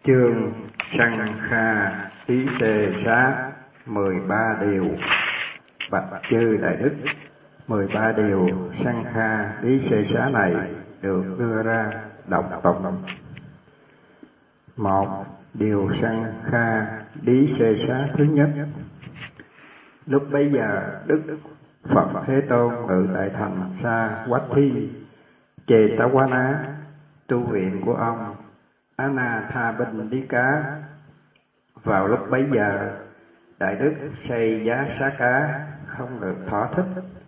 Chương Sanh Kha Ý Xê Xá 13 điều. Bạch chư đại đức, 13 điều Sanh Kha Ý Xê Xá này được đưa ra đọc tụng. 1. Điều Sanh Kha Ý Xê Xá thứ nhất. Lúc bấy giờ Đức Phật Thế Tôn ngự tại thành Sa Quách Thi Chê Tá Quá Ná, tu viện của ông Anathapindika. Vào lúc bấy giờ, Đại Đức Say Giá Xá Cá không được thỏa thích.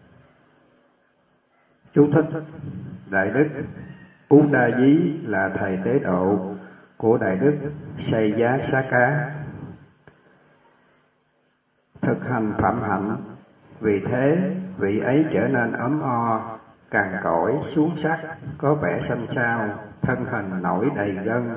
Chú thích: Đại Đức Ú Đa Dí là thầy tế độ của Đại Đức Say Giá Xá Cá, thực hành phạm hạnh. Vì thế, vị ấy trở nên ốm o, cằn cỗi, xuống sắc, có vẻ xanh xao, thân hình nổi đầy gân.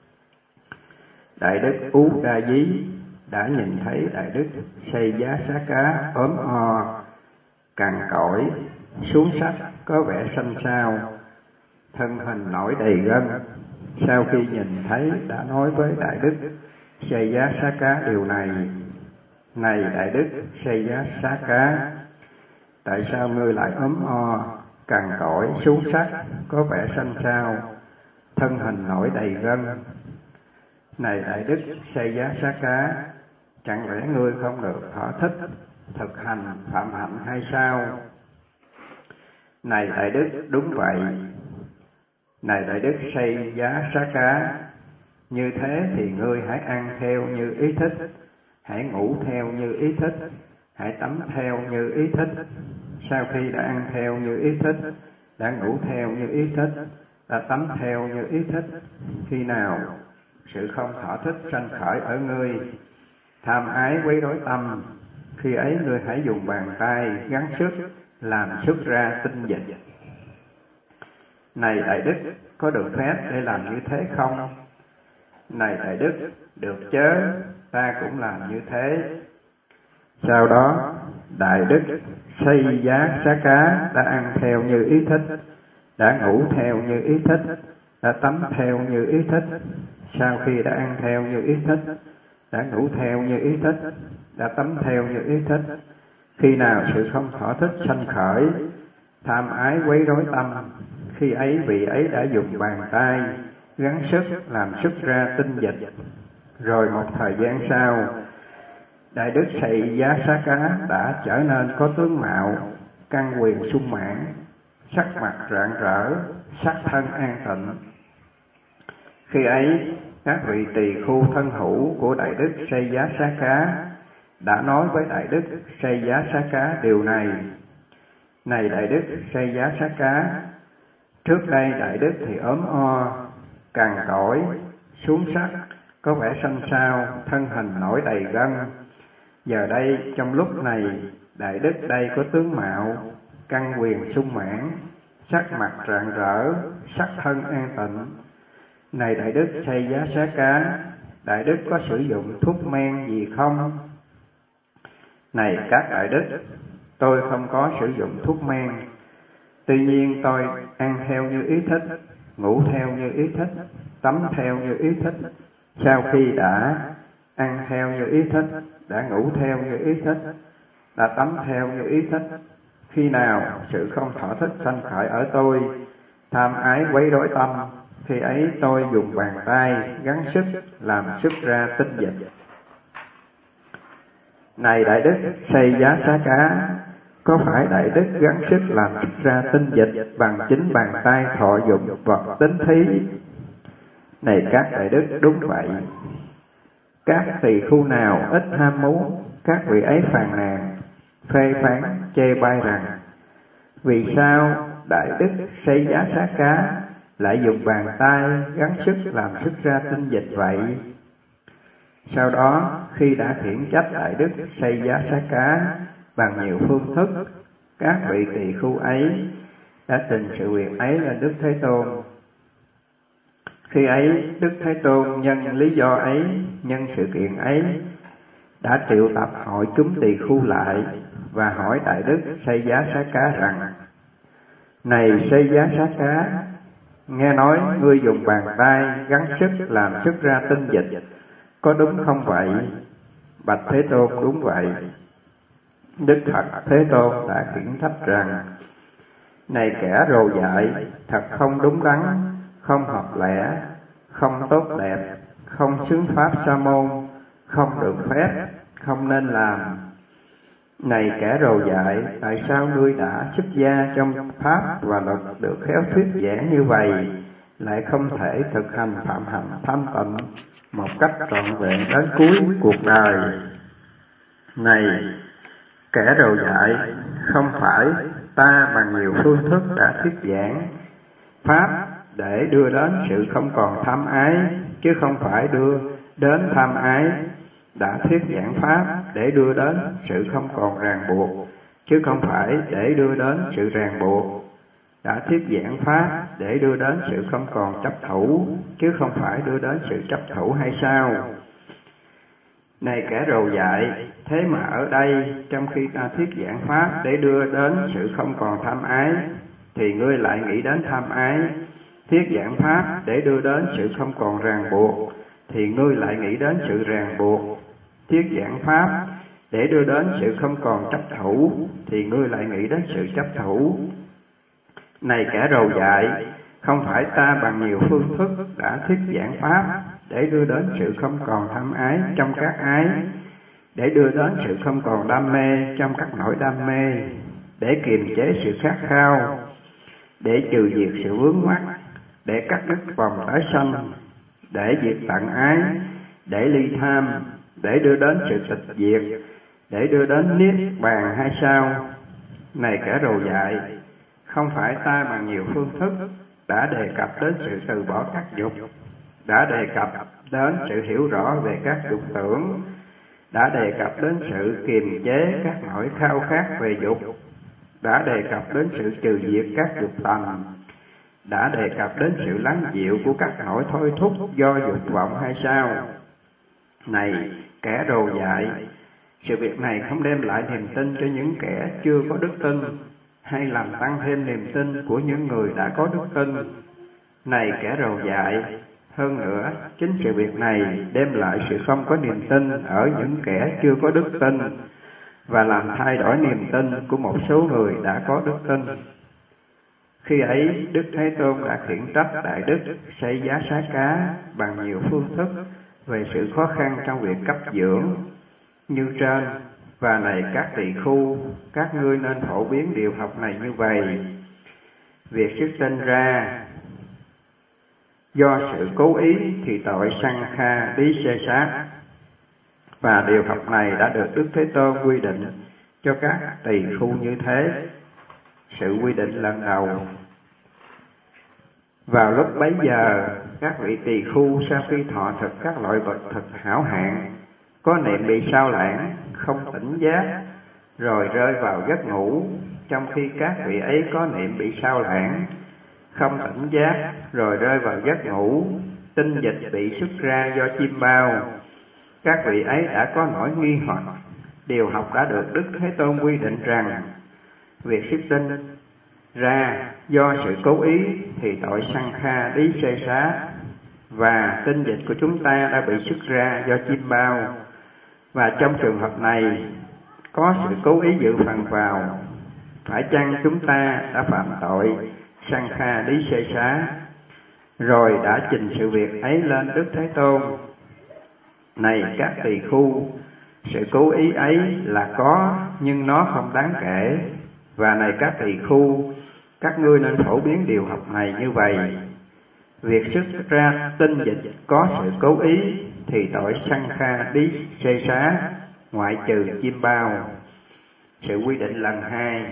Đại Đức Ú Đa Dí đã nhìn thấy Đại Đức Say Giá Xá Cá ốm o, cằn cỗi, xuống sắc, có vẻ xanh xao, thân hình nổi đầy gân. Sau khi nhìn thấy, đã nói với Đại Đức Say Giá Xá Cá điều này: Này Đại Đức Say Giá Xá Cá, tại sao ngươi lại ốm o, cằn cỗi, xuống sắc, có vẻ xanh xao, thân hình nổi đầy gân? Này Đại Đức Say Giá Xá Cá, chẳng lẽ ngươi không được thỏa thích thực hành phạm hạnh hay sao? Này Đại Đức, đúng vậy. Này Đại Đức Say Giá Xá Cá, như thế thì ngươi hãy ăn theo như ý thích, hãy ngủ theo như ý thích, hãy tắm theo như ý thích. Sau khi đã ăn theo như ý thích, đã ngủ theo như ý thích, đã tắm theo như ý thích, khi nào sự không thỏa thích sanh khởi ở ngươi, tham ái quấy rối tâm, khi ấy ngươi hãy dùng bàn tay gắng sức làm xuất ra tinh dịch. Này Đại Đức, có được phép để làm như thế không? Này Đại Đức, được chớ, ta cũng làm như thế. Sau đó, Đại Đức Say Giá Xá Cá đã ăn theo như ý thích, đã ngủ theo như ý thích, đã tắm theo như ý thích. Sau khi đã ăn theo như ý thích, đã ngủ theo như ý thích, đã tắm theo như ý thích, khi nào sự không thỏa thích sanh khởi, tham ái quấy rối tâm, khi ấy vị ấy đã dùng bàn tay gắng sức làm xuất ra tinh dịch. Rồi một thời gian sau, Đại Đức Say Giá Xá Cá đã trở nên có tướng mạo, căn quyền sung mãn, sắc mặt rạng rỡ, sắc thân an tịnh. Khi ấy, các vị tỳ khu thân hữu của Đại Đức Say Giá Xá Cá đã nói với Đại Đức Say Giá Xá Cá điều này: Này Đại Đức Say Giá Xá Cá, trước đây Đại Đức thì ốm o, cằn cỗi, xuống sắc, có vẻ xanh xao, thân hình nổi đầy gân. Giờ đây, trong lúc này, Đại Đức đây có tướng mạo, căn quyền sung mãn, sắc mặt rạng rỡ, sắc thân an tịnh. Này Đại Đức Say Giá Xá Cá, Đại Đức có sử dụng thuốc men gì không? Này các Đại Đức, tôi không có sử dụng thuốc men. Tuy nhiên tôi ăn theo như ý thích, ngủ theo như ý thích, tắm theo như ý thích. Sau khi đã ăn theo như ý thích, đã ngủ theo như ý thích, đã tắm theo như ý thích, khi nào sự không thỏa thích sanh khởi ở tôi, tham ái quấy rối tâm, khi ấy tôi dùng bàn tay gắng sức làm xuất ra tinh dịch. Này Đại Đức Say Giá Xá Cá, có phải Đại Đức gắng sức làm xuất ra tinh dịch bằng chính bàn tay thọ dụng vật tính thí? Này các Đại Đức, đúng vậy. Các tỳ khu nào ít ham muốn, các vị ấy phàn nàn, phê phán, chê bai rằng: Vì sao Đại Đức Say Giá Xá Cá lại dùng bàn tay gắng sức làm xuất ra tinh dịch vậy? Sau đó, khi đã khiển trách Đại Đức Say Giá Xá Cá bằng nhiều phương thức, các vị tỳ khu ấy đã trình sự việc ấy lên Đức Thế Tôn. Khi ấy, Đức Thế Tôn nhân lý do ấy, nhân sự kiện ấy, đã triệu tập hội chúng tỳ khu lại và hỏi Đại Đức Say Giá Xá Cá rằng: Này Say Giá Xá Cá, nghe nói ngươi dùng bàn tay gắng sức làm xuất ra tinh dịch, có đúng không vậy? Bạch Thế Tôn, đúng vậy. Đức Phật Thế Tôn đã khiển trách rằng: này kẻ rồ dại, thật không đúng đắn, không hợp lẽ, không tốt đẹp, không xứng pháp sa môn, không được phép, không nên làm. Này kẻ rồ dại, tại sao ngươi đã xuất gia trong pháp và luật được khéo thuyết giảng như vậy, lại không thể thực hành phạm hạnh thanh tịnh một cách trọn vẹn đến cuối cuộc đời? Này kẻ rồ dại, không phải ta bằng nhiều phương thức đã thuyết giảng pháp để đưa đến sự không còn tham ái, chứ không phải đưa đến tham ái; đã thuyết giảng pháp để đưa đến sự không còn ràng buộc, chứ không phải để đưa đến sự ràng buộc; đã thuyết giảng pháp để đưa đến sự không còn chấp thủ, chứ không phải đưa đến sự chấp thủ hay sao? Này kẻ rồ dại, thế mà ở đây trong khi ta thuyết giảng pháp để đưa đến sự không còn tham ái, thì ngươi lại nghĩ đến tham ái; thuyết giảng pháp để đưa đến sự không còn ràng buộc, thì ngươi lại nghĩ đến sự ràng buộc; thuyết giảng pháp để đưa đến sự không còn chấp thủ, thì ngươi lại nghĩ đến sự chấp thủ. Này kẻ rồ dại, không phải ta bằng nhiều phương thức đã thuyết giảng pháp để đưa đến sự không còn tham ái trong các ái, để đưa đến sự không còn đam mê trong các nỗi đam mê, để kiềm chế sự khát khao, để trừ diệt sự vướng mắc, để cắt đứt vòng tái sanh, để diệt tận ái, để ly tham, để đưa đến sự tịch diệt, để đưa đến niết bàn hay sao? Này kẻ rồ dại, không phải ta bằng nhiều phương thức đã đề cập đến sự từ bỏ các dục, đã đề cập đến sự hiểu rõ về các dục tưởng, đã đề cập đến sự kiềm chế các nỗi khao khát về dục, đã đề cập đến sự trừ diệt các dục tầm, đã đề cập đến sự lắng dịu của các nỗi thôi thúc do dục vọng hay sao? Này kẻ rồ dại, sự việc này không đem lại niềm tin cho những kẻ chưa có đức tin, hay làm tăng thêm niềm tin của những người đã có đức tin. Này kẻ rồ dại, hơn nữa, chính sự việc này đem lại sự không có niềm tin ở những kẻ chưa có đức tin, và làm thay đổi niềm tin của một số người đã có đức tin. Khi ấy, Đức Thế Tôn đã khiển trách Đại Đức Say Giá Xá Cá bằng nhiều phương thức về sự khó khăn trong việc cấp dưỡng như trên. Và này các tỳ khưu, các ngươi nên phổ biến điều học này như vậy: việc xuất sinh ra do sự cố ý thì tội Sankha Đí Xê Sát. Và điều học này đã được Đức Thế Tôn quy định cho các tỳ khưu như thế. Sự quy định lần đầu. Vào lúc bấy giờ, các vị tỳ khưu sau khi thọ thực các loại vật thực hảo hạng, có niệm bị sao lãng, không tỉnh giác, rồi rơi vào giấc ngủ, trong khi các vị ấy có niệm bị sao lãng, không tỉnh giác, rồi rơi vào giấc ngủ, tinh dịch bị xuất ra do chim bao. Các vị ấy đã có nỗi nghi hoặc. Điều học đã được Đức Thế Tôn quy định rằng việc xuất sinh ra do sự cố ý thì tội Sankha Đí Xê Xá, và tinh dịch của chúng ta đã bị xuất ra do chim bao. Và trong trường hợp này có sự cố ý dự phần vào, phải chăng chúng ta đã phạm tội Sankha Đí Xê Xá? Rồi đã trình sự việc ấy lên Đức Thế Tôn. Này các tỳ khưu, sự cố ý ấy là có, nhưng nó không đáng kể. Và này các tỳ khưu, các ngươi nên phổ biến điều học này như vậy: việc xuất ra tinh dịch có sự cố ý thì tội Sankha Đí Xê Xá, ngoại trừ chim bao. Sự quy định lần hai.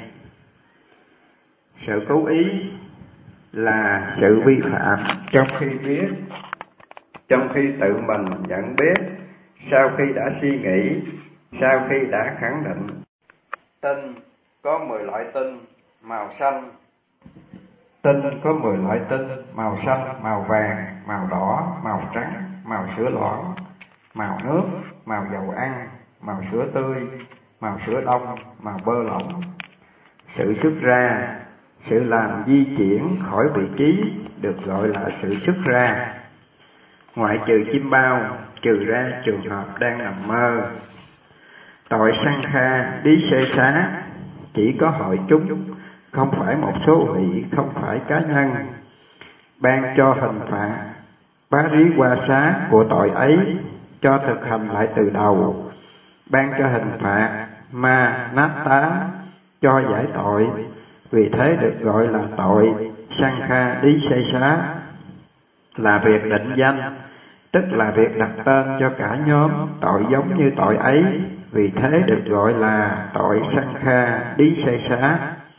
Sự cố ý là sự vi phạm trong khi biết, trong khi tự mình nhận biết, sau khi đã suy nghĩ, sau khi đã khẳng định. Tinh có 10 loại tinh màu xanh. Tinh có 10 loại tinh màu xanh, màu vàng, màu đỏ, màu trắng, màu sữa loãng, màu nước, màu dầu ăn, màu sữa tươi, màu sữa đông, màu bơ lỏng. Sự xuất ra, sự làm di chuyển khỏi vị trí được gọi là sự xuất ra. Ngoại trừ chim bao, trừ ra trường hợp đang nằm mơ. Tội Sankha Đí Xê Xá chỉ có hội chúng, không phải một số vị, không phải cá nhân. Ban cho hình phạt Bá Rí Qua Xá của tội ấy, cho thực hành lại từ đầu. Ban cho hình phạt Ma Nát Tá, cho giải tội, vì thế được gọi là tội Sankha Đí Xê Xá. Là việc định danh, tức là việc đặt tên cho cả nhóm tội giống như tội ấy, vì thế được gọi là tội Sankha Đí Xê Xá.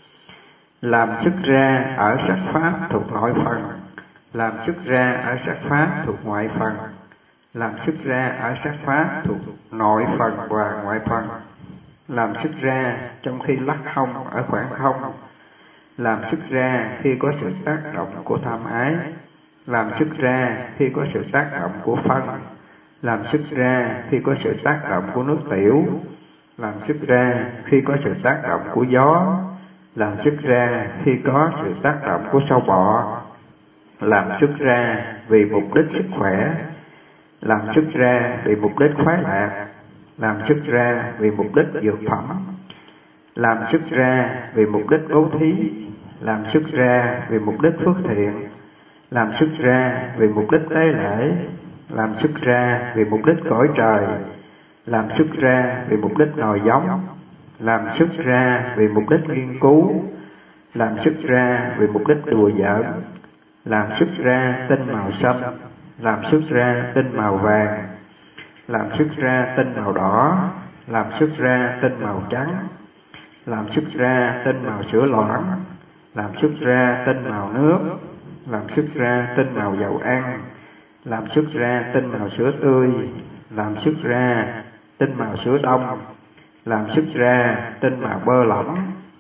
Làm xuất ra ở sắc pháp thuộc nội phần, làm xuất ra ở sắc pháp thuộc ngoại phần, làm xuất ra ở sắc pháp thuộc nội phần và ngoại phần, làm xuất ra trong khi lắc không ở khoảng không, làm xuất ra khi có sự tác động của tham ái, làm xuất ra khi có sự tác động của phân, làm xuất ra khi có sự tác động của nước tiểu, làm xuất ra khi có sự tác động của gió, làm xuất ra khi có sự tác động của sâu bọ, làm xuất ra vì mục đích sức khỏe, làm xuất ra vì mục đích khoái lạc, làm xuất ra vì mục đích dược phẩm, làm xuất ra vì mục đích bố thí, làm xuất ra vì mục đích phước thiện, làm xuất ra vì mục đích tế lễ, làm xuất ra vì mục đích cõi trời, làm xuất ra vì mục đích nòi giống, làm xuất ra vì mục đích nghiên cứu, làm xuất ra vì mục đích đùa giỡn, làm xuất ra tinh màu xanh, làm xuất ra tinh màu vàng, làm xuất ra tinh màu đỏ, làm xuất ra tinh màu trắng, làm xuất ra tinh màu sữa loãng, làm xuất ra tinh màu nước, làm xuất ra tinh màu dầu ăn, làm xuất ra tinh màu sữa tươi, làm xuất ra tinh màu sữa đông, làm xuất ra tinh màu bơ lỏng.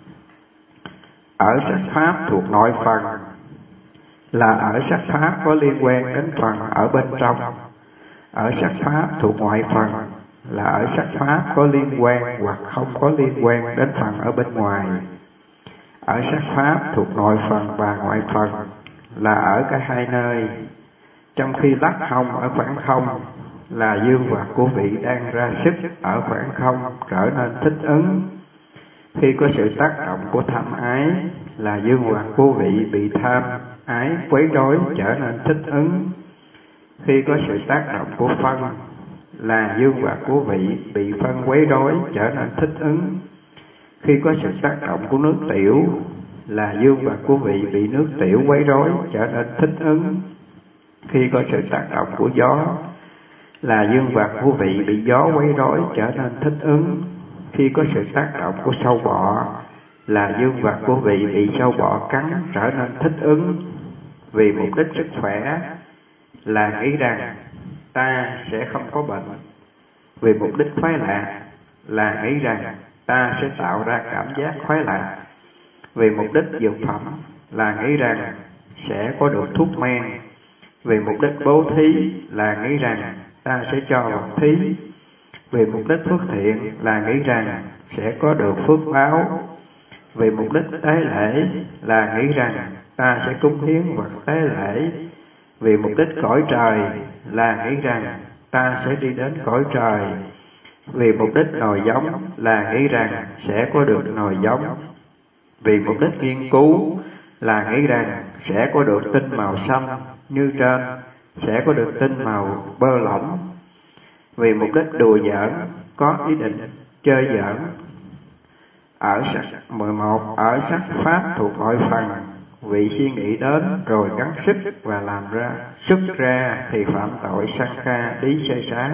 Ở sắc pháp thuộc nội phần là ở sắc pháp có liên quan đến phần ở bên trong. Ở sắc pháp thuộc ngoại phần là ở sắc pháp có liên quan hoặc không có liên quan đến phần ở bên ngoài. Ở sắc pháp thuộc nội phần và ngoại phần là ở cả hai nơi. Trong khi lắc không ở khoảng không là dương vật của vị đang ra sức ở khoảng không trở nên thích ứng. Khi có sự tác động của tham ái là dương vật của vị bị tham ái quấy rối trở nên thích ứng. Khi có sự tác động của phân là dương vật của vị bị phân quấy rối trở nên thích ứng. Khi có sự tác động của nước tiểu là dương vật của vị bị nước tiểu quấy rối trở nên thích ứng. Khi có sự tác động của gió là dương vật của vị bị gió quấy rối trở nên thích ứng. Khi có sự tác động của sâu bọ là dương vật của vị bị sâu bọ cắn trở nên thích ứng. Vì mục đích sức khỏe là nghĩ rằng ta sẽ không có bệnh. Vì mục đích khoái lạc là nghĩ rằng ta sẽ tạo ra cảm giác khoái lạc. Vì mục đích dược phẩm là nghĩ rằng sẽ có được thuốc men. Vì mục đích bố thí là nghĩ rằng ta sẽ cho vật thí. Vì mục đích phước thiện là nghĩ rằng sẽ có được phước báo. Vì mục đích tế lễ là nghĩ rằng ta sẽ cúng hiến vật tế lễ. Vì mục đích cõi trời là nghĩ rằng ta sẽ đi đến cõi trời. Vì mục đích nòi giống là nghĩ rằng sẽ có được nòi giống. Vì mục đích nghiên cứu là nghĩ rằng sẽ có được tinh màu xanh như trên, sẽ có được tinh màu bơ lỏng. Vì mục đích đùa giỡn, có ý định chơi giỡn. Ở sắc 11, ở sắc pháp thuộc nội phần, vị suy nghĩ đến rồi gắng sức và làm ra xuất ra thì phạm tội Sankha Đí Xê Xá.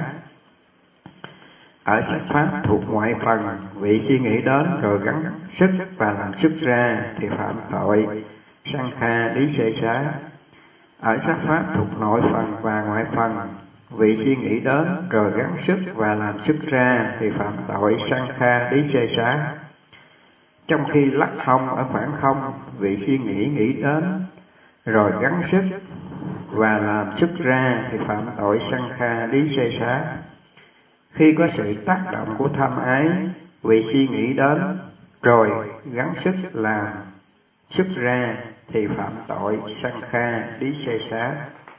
Ở sắc pháp thuộc ngoại phần, vị suy nghĩ đến rồi gắng sức và làm xuất ra thì phạm tội Sankha Đí Xê Xá. Ở sắc pháp thuộc nội phần và ngoại phần, vị suy nghĩ đến rồi gắng sức và làm xuất ra thì phạm tội Sankha Đí Xê Xá. Trong khi lắc không ở khoảng không, vị suy nghĩ đến rồi gắng sức và làm xuất ra thì phạm tội Sankha Đí Xê Xá. Khi có sự tác động của tham ái, vị suy nghĩ đến rồi gắng sức làm xuất ra thì phạm tội Sankha Disesa.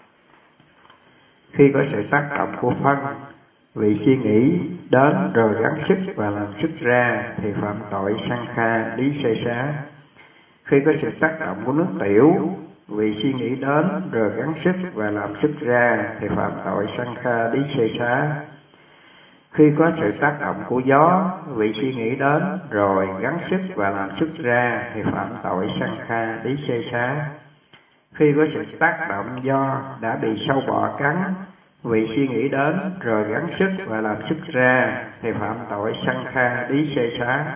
Khi có sự tác động của phân, vì suy nghĩ đến rồi gắng sức và làm sức ra thì phạm tội Sankha Disesa. Khi có sự tác động của nước tiểu, vì suy nghĩ đến rồi gắng sức và làm sức ra thì phạm tội Sankha Disesa. Khi có sự tác động của gió, vì suy nghĩ đến rồi gắng sức và làm sức ra thì phạm tội Sankha Disesa. Khi có sự tác động do đã bị sâu bọ cắn, vì suy nghĩ đến rồi gắng sức và làm sức ra thì phạm tội Sankha Disesa.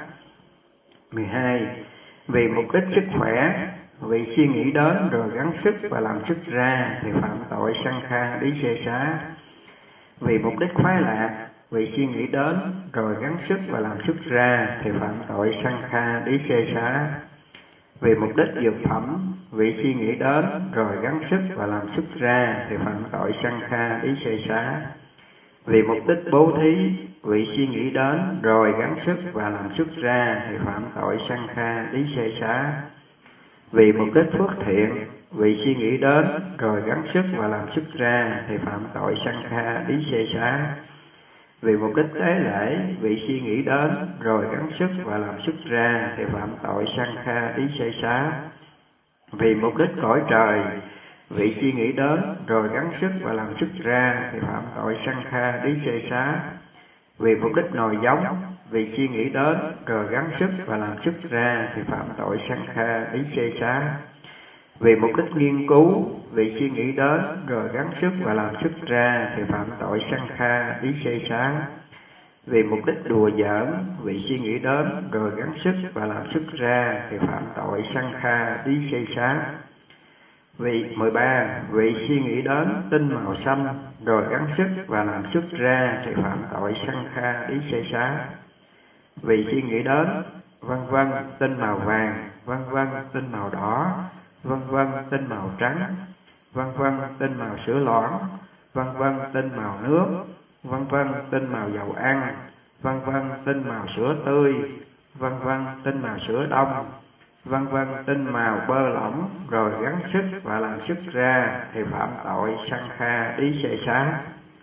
12. Vì mục đích sức khỏe, vì suy nghĩ đến rồi gắng sức và làm sức ra thì phạm tội Sankha Disesa. Vì mục đích khoái lạc, vì suy nghĩ đến rồi gắng sức và làm sức ra thì phạm tội Sankha Disesa. Vì mục đích dược phẩm, vì suy nghĩ đến rồi gắng sức và làm sức ra thì phạm tội Sankha Disesa. Vì mục đích bố thí, vì suy nghĩ đến rồi gắng sức và làm sức ra thì phạm tội Sankha Disesa. Vì mục đích phước thiện, vì suy nghĩ đến rồi gắng sức và làm sức ra thì phạm tội Sankha Disesa. Vì mục đích tế lễ, vì suy nghĩ đến rồi gắng sức và làm sức ra thì phạm tội Sankha Disesa. Vì mục đích cõi trời, vì suy nghĩ đến rồi gắng sức và làm sức ra thì phạm tội Sankha Disesa. Vì mục đích nòi giống, vì suy nghĩ đến rồi gắng sức và làm sức ra thì phạm tội Sankha Disesa. Vì mục đích nghiên cứu, vì suy nghĩ đến rồi gắng sức và làm sức ra thì phạm tội Sankha Disesa. Vì mục đích đùa giỡn, vì suy nghĩ đến rồi gắng sức và làm sức ra thì phạm tội Sankha Disesa. Vì 13. Vì suy nghĩ đến tinh màu xanh rồi gắng sức và làm sức ra thì phạm tội Sankha Disesa. Vì suy nghĩ đến vân vân tinh màu vàng, vân vân tinh màu đỏ, vân vân tinh màu trắng, vân vân tinh màu sữa loãng, vân vân tinh màu nước, vân vân tinh màu dầu ăn, vân vân tinh màu sữa tươi, vân vân tinh màu sữa đông, vân vân tinh màu bơ lỏng rồi gắng sức và làm sức ra thì phạm tội Sankha Disesa.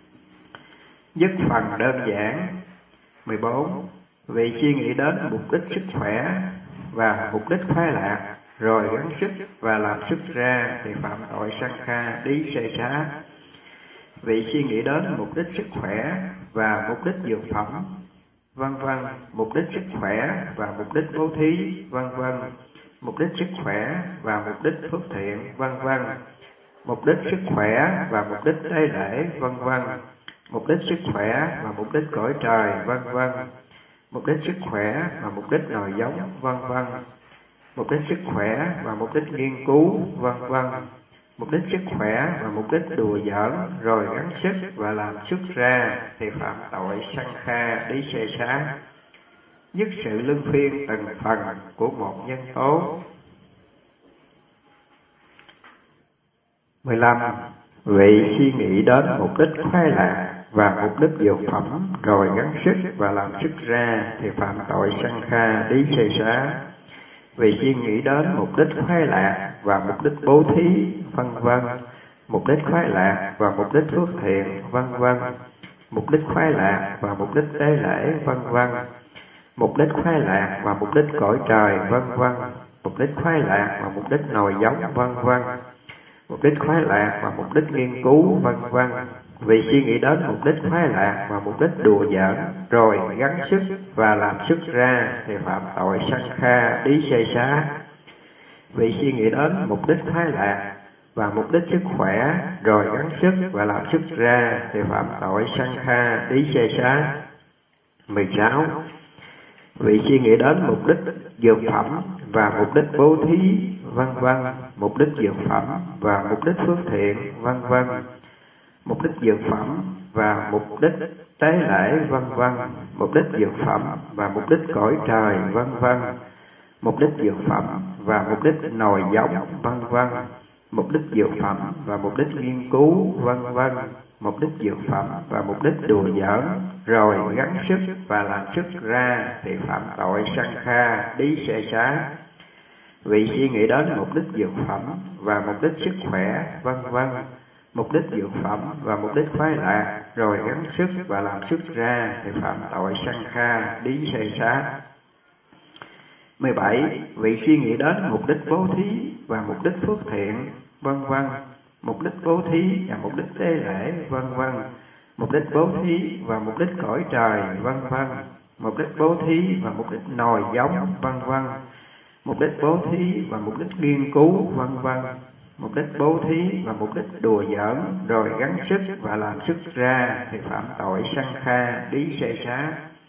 Dứt phần đơn giản. 14. Vì suy nghĩ đến mục đích sức khỏe và mục đích khoái lạc rồi gắng sức và làm sức ra thì phạm tội Sankha Disesa. Vì suy nghĩ đến mục đích sức khỏe và mục đích dược phẩm, vân vân, mục đích sức khỏe và mục đích bố thí, vân vân, mục đích sức khỏe và mục đích phước thiện, vân vân, mục đích sức khỏe và mục đích tế lễ, vân vân, mục đích sức khỏe và mục đích cõi trời, vân vân, mục đích sức khỏe và mục đích nòi giống, vân vân, mục đích sức khỏe và mục đích nghiên cứu, vân vân, mục đích sức khỏe và mục đích đùa giỡn rồi gắng sức và làm sức ra thì phạm tội Sankha Disesa. Dứt sự luân phiên từng phần của một nhân tố. 15. Vì suy nghĩ đến mục đích khoái lạc và mục đích dược phẩm rồi gắng sức và làm sức ra thì phạm tội Sankha Disesa. Vì suy nghĩ đến mục đích khoái lạc và mục đích bố thí, vân vân, mục đích khoái lạc và mục đích phước thiện, vân vân, mục đích khoái lạc và mục đích tế lễ, vân vân, mục đích khoái lạc và mục đích cõi trời, vân vân, mục đích khoái lạc và mục đích nòi giống, vân vân, mục đích khoái lạc và mục đích nghiên cứu, vân vân. Vì suy nghĩ đến mục đích khoái lạc và mục đích đùa giỡn rồi gắng sức và làm sức ra thì phạm tội Sankha Disesa. Vì suy nghĩ đến mục đích khoái lạc và mục đích sức khỏe rồi gắng sức và làm sức ra thì phạm tội Sankha Disesa. 16. Vì suy nghĩ đến mục đích dược phẩm và mục đích bố thí, vân vân, mục đích dược phẩm và mục đích phước thiện, vân vân, mục đích dược phẩm và mục đích tế lễ, vân vân, mục đích dược phẩm và mục đích cõi trời, vân vân, mục đích dược phẩm và mục đích nòi giống, vân vân, mục đích dược phẩm và mục đích nghiên cứu, vân vân, mục đích dược phẩm và mục đích đùa giỡn rồi gắng sức và làm sức ra thì phạm tội Sankha Disesa. Vị suy nghĩ đến mục đích dược phẩm và mục đích sức khỏe, vân vân. Mục đích dược phẩm và mục đích khoái lạc, rồi gắng sức và làm xuất ra thì phạm tội sanh kha, đí xây xá. 17. Vị suy nghĩ đến mục đích bố thí và mục đích phước thiện, vân vân. Mục đích bố thí và mục đích tế lễ, vân vân. Mục đích bố thí và mục đích cõi trời, vân vân. Mục đích bố thí và mục đích nòi giống, vân vân. Mục đích bố thí và mục đích nghiên cứu, vân vân. Mục đích bố thí và mục đích đùa giỡn, rồi gắng sức và làm xuất ra thì phạm tội sanh kha, đí xê xá.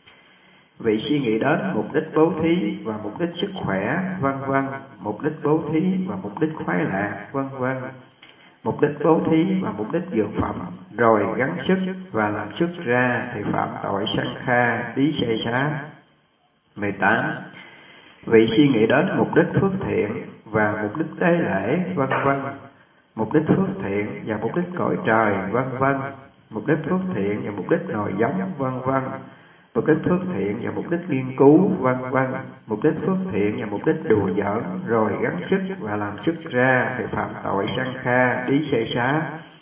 Vị suy nghĩ đến mục đích bố thí và mục đích sức khỏe, vân vân. Mục đích bố thí và mục đích khoái lạc, vân vân. Mục đích bố thí và mục đích dược phẩm, rồi gắng sức và làm xuất ra thì phạm tội sanh kha, đí xê xá. 18. Vị suy nghĩ đến mục đích phước thiện và mục đích tế lễ, vân vân. Mục đích phước thiện và mục đích cõi trời, vân vân. Mục đích phước thiện và mục đích nòi giống, vân vân. Mục đích phước thiện và mục đích nghiên cứu, vân vân. Mục đích phước thiện và mục đích đùa giỡn, rồi gắng sức và làm xuất ra thì phạm tội sanh kha, đí xê xá.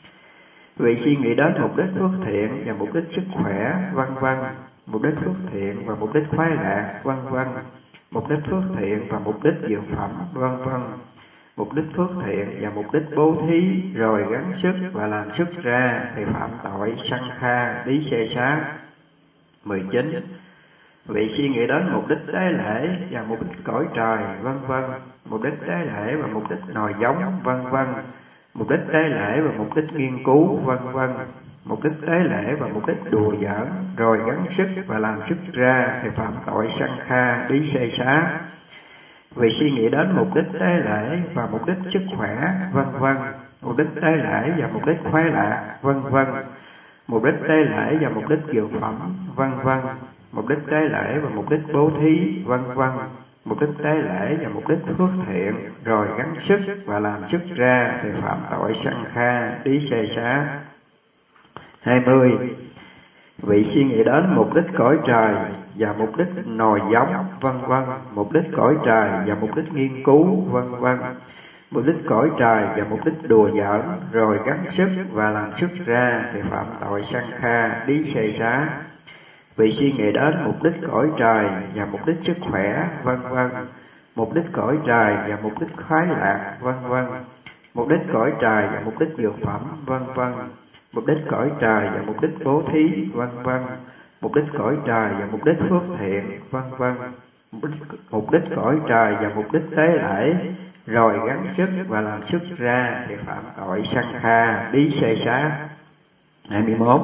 Vị suy nghĩ đến mục đích phước thiện và mục đích sức khỏe, vân vân. Mục đích phước thiện và mục đích khoái lạc, vân vân. Mục đích phước thiện và mục đích dược phẩm, vân vân. Mục đích phước thiện và mục đích bố thí, rồi gắng sức và làm xuất ra thì phạm tội sanh kha, đí xê xá. 19. Vị suy nghĩ đến mục đích tế lễ và mục đích cõi trời, vân vân. Mục đích tế lễ và mục đích nòi giống, vân vân. Mục đích tế lễ và mục đích nghiên cứu, vân vân. Mục đích tế lễ và mục đích đùa giỡn, rồi gắng sức và làm xuất ra thì phạm tội sanh kha, đí xê xá. Vì suy nghĩ đến mục đích tế lễ và mục đích sức khỏe, vân vân. Mục đích tế lễ và mục đích khoái lạc, vân vân. Mục đích tế lễ và mục đích dược phẩm, vân vân. Mục đích tế lễ và mục đích bố thí, vân vân. Mục đích tế lễ và mục đích phước thiện, rồi gắng sức và làm xuất ra thì phạm tội sanh kha, đí xê xá. 20. Vị suy nghĩ đến mục đích cõi trời và mục đích nòi giống, vân vân. Mục đích cõi trời và mục đích nghiên cứu, vân vân. Mục đích cõi trời và mục đích đùa giỡn, rồi gắng sức và làm xuất ra thì phạm tội sanh kha, đí xê xá. Vị suy nghĩ đến mục đích cõi trời và mục đích sức khỏe, vân vân. Mục đích cõi trời và mục đích khoái lạc, vân vân. Mục đích cõi trời và mục đích dược phẩm, vân vân. Mục đích cõi trời và mục đích bố thí, vân vân. Mục đích cõi trời và mục đích phước thiện, vân vân. Mục đích cõi trời và mục đích tế lễ, rồi gắng sức và làm xuất ra thì phạm tội sanh kha, đí xê xá. 21.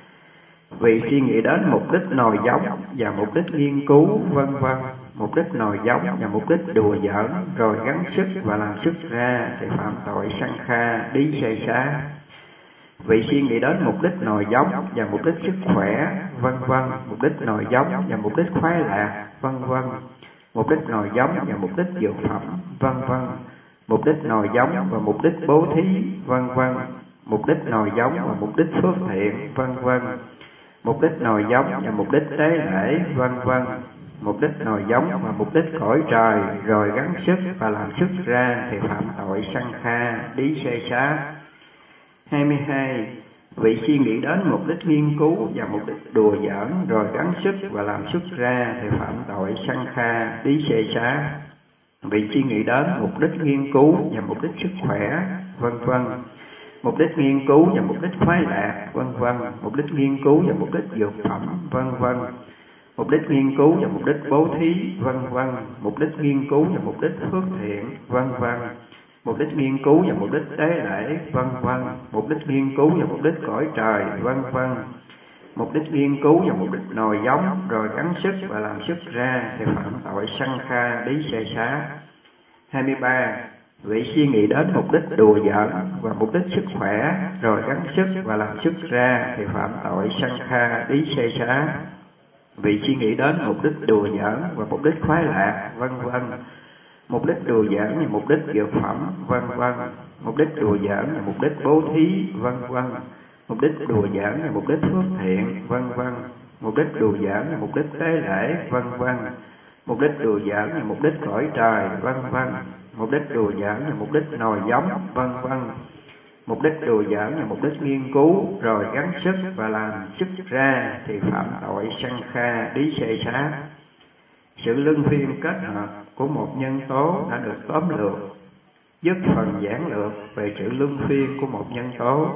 Vì suy nghĩ đến mục đích nòi giống và mục đích nghiên cứu, vân vân. Mục đích nòi giống và mục đích đùa giỡn, rồi gắng sức và làm xuất ra thì phạm tội sanh kha, đí xê xá. Vì suy nghĩ đến mục đích nòi giống và mục đích sức khỏe, vân vân. Mục đích nòi giống và mục đích khoái lạc, vân vân. Mục đích nòi giống và mục đích dược phẩm, vân vân. Mục đích nòi giống và mục đích bố thí, vân vân. Mục đích nòi giống và mục đích phước thiện, vân vân. Mục đích nòi giống và mục đích tế lễ, vân vân. Mục đích nòi giống và mục đích cõi trời, rồi gắng sức và làm xuất ra thì phạm tội sanh kha, đí xê xá. 22. Vị suy nghĩ đến mục đích nghiên cứu và mục đích đùa giỡn, rồi gắng sức và làm xuất ra thì phạm tội sanh kha, đí xê xá. Vị suy nghĩ đến mục đích nghiên cứu và mục đích sức khỏe, vân vân. Mục đích nghiên cứu và mục đích khoái lạc, vân vân. Mục đích nghiên cứu và mục đích dược phẩm, vân vân. Mục đích nghiên cứu và mục đích bố thí, vân vân. Mục đích nghiên cứu và mục đích phước thiện, vân vân. Mục đích nghiên cứu và mục đích tế lễ, vân vân. Mục đích nghiên cứu và mục đích cõi trời, vân vân. Mục đích nghiên cứu và mục đích nòi giống, rồi gắng sức và làm xuất ra thì phạm tội sanh kha, đí xê xá. 23. Vị suy nghĩ đến mục đích đùa giỡn và mục đích sức khỏe, rồi gắng sức và làm xuất ra thì phạm tội sanh kha, đí xê xá. Vị suy nghĩ đến mục đích đùa giỡn và mục đích khoái lạc, vân vân. Mục đích đùa giỡn và mục đích dược phẩm, vân vân. Mục đích đùa giỡn và mục đích bố thí, vân vân. Mục đích đùa giỡn và mục đích phước thiện, vân vân. Mục đích đùa giỡn và mục đích tế lễ, vân vân. Mục đích đùa giỡn và mục đích cõi trời, vân vân. mục đích đùa giỡn và mục đích nòi giống, vân vân. Mục đích đùa giỡn và mục đích nghiên cứu, rồi gắng sức và làm sức ra thì phạm tội sanh kha đí xê xá. Sự luân phiên kết hợp của một nhân tố đã được tóm lược, dứt phần giản lược về sự luân phiên của một nhân tố.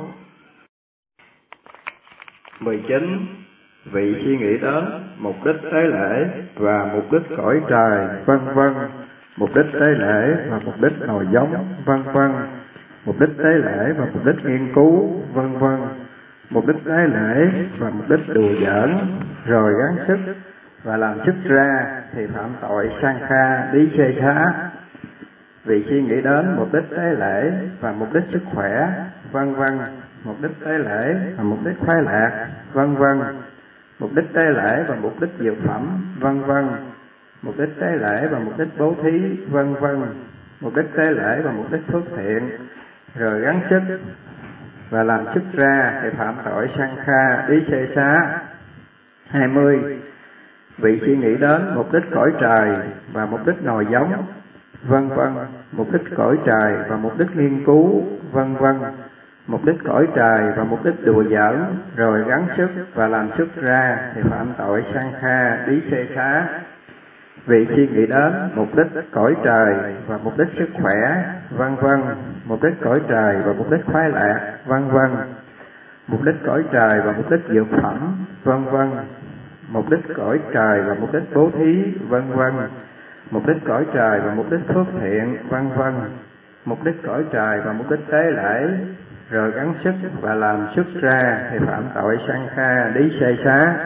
19. Vị suy nghĩ đến mục đích tế lễ và mục đích cõi trời, vân vân. Mục đích tế lễ và mục đích nòi giống, vân vân. Mục đích tế lễ và mục đích nghiên cứu, vân vân. Mục đích tế lễ và mục đích đùa giỡn, rồi gắng sức và làm sức ra thì phạm tội sang kha đí xê xá. Vì suy nghĩ đến mục đích tế lễ và mục đích sức khỏe, vân vân. Mục đích tế lễ và mục đích khoái lạc, vân vân. Mục đích tế lễ và mục đích dược phẩm, vân vân. Mục đích tế lễ và mục đích bố thí, vân vân. Mục đích tế lễ và mục đích phước thiện, rồi gắng sức và làm sức ra thì phạm tội sang kha đí xê xá. 20. Vị suy nghĩ đến mục đích cõi trời và mục đích nòi giống, vân vân. Mục đích cõi trời và mục đích nghiên cứu, vân vân. Mục đích cõi trời và mục đích đùa giỡn, rồi gắng sức và làm sức ra thì phạm tội sang kha đí xê xá. Vị suy nghĩ đến mục đích cõi trời và mục đích sức khỏe, vân vân. Mục đích cõi trời và mục đích khoái lạc, vân vân. Mục đích cõi trời và mục đích dược phẩm, vân vân. Mục đích cõi trời và mục đích bố thí, vân vân. Mục đích cõi trời và mục đích phước thiện, vân vân. Mục đích cõi trời và mục đích tế lễ, rồi gắng sức và làm sức ra thì phạm tội sang kha đí xê xá.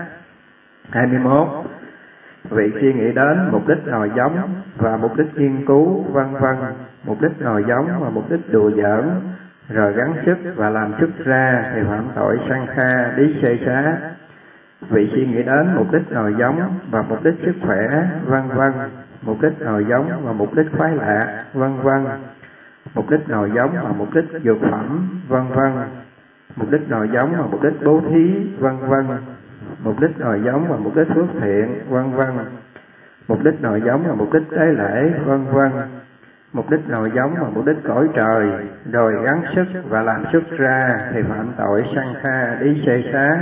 21. Vị suy nghĩ đến mục đích nòi giống và mục đích nghiên cứu, vân vân. Mục đích nòi giống và mục đích đùa giỡn, rồi gắng sức và làm sức ra thì phạm tội sang kha đí xê xá. Vị suy nghĩ đến mục đích nòi giống và mục đích sức khỏe, vân vân. Mục đích nòi giống và mục đích khoái lạc, vân vân. Mục đích nòi giống và mục đích dược phẩm, vân vân. Mục đích nòi giống và mục đích bố thí, vân vân. Mục đích nòi giống và mục đích phước thiện, vân vân. Mục đích nòi giống và mục đích tế lễ, vân vân. Mục đích nòi giống và mục đích cõi trời, rồi gắng sức và làm sức ra thì phạm tội sang kha đí xê xá.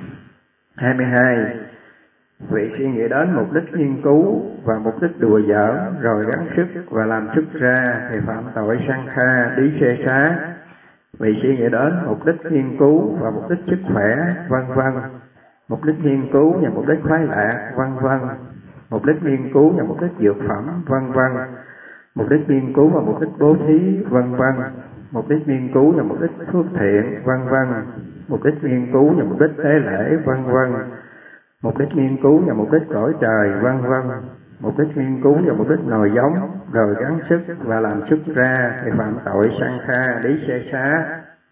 22. Vị suy nghĩ đến mục đích nghiên cứu và mục đích đùa giỡn, rồi gắng sức và làm sức ra thì phạm tội sang kha đí xê xá. Vị suy nghĩ đến mục đích nghiên cứu và mục đích sức khỏe, vân vân. Mục đích nghiên cứu và mục đích khoái lạc, vân vân. Mục đích nghiên cứu và mục đích dược phẩm, vân vân. Mục đích nghiên cứu và mục đích bố thí, vân vân. Mục đích nghiên cứu và mục đích phước thiện, vân vân. Mục đích nghiên cứu và mục đích tế lễ, vân vân. Mục đích nghiên cứu và mục đích cõi trời, vân vân. Mục đích nghiên cứu và mục đích nòi giống, rồi gắng sức và làm sức ra thì phạm tội sang kha đí xê xá.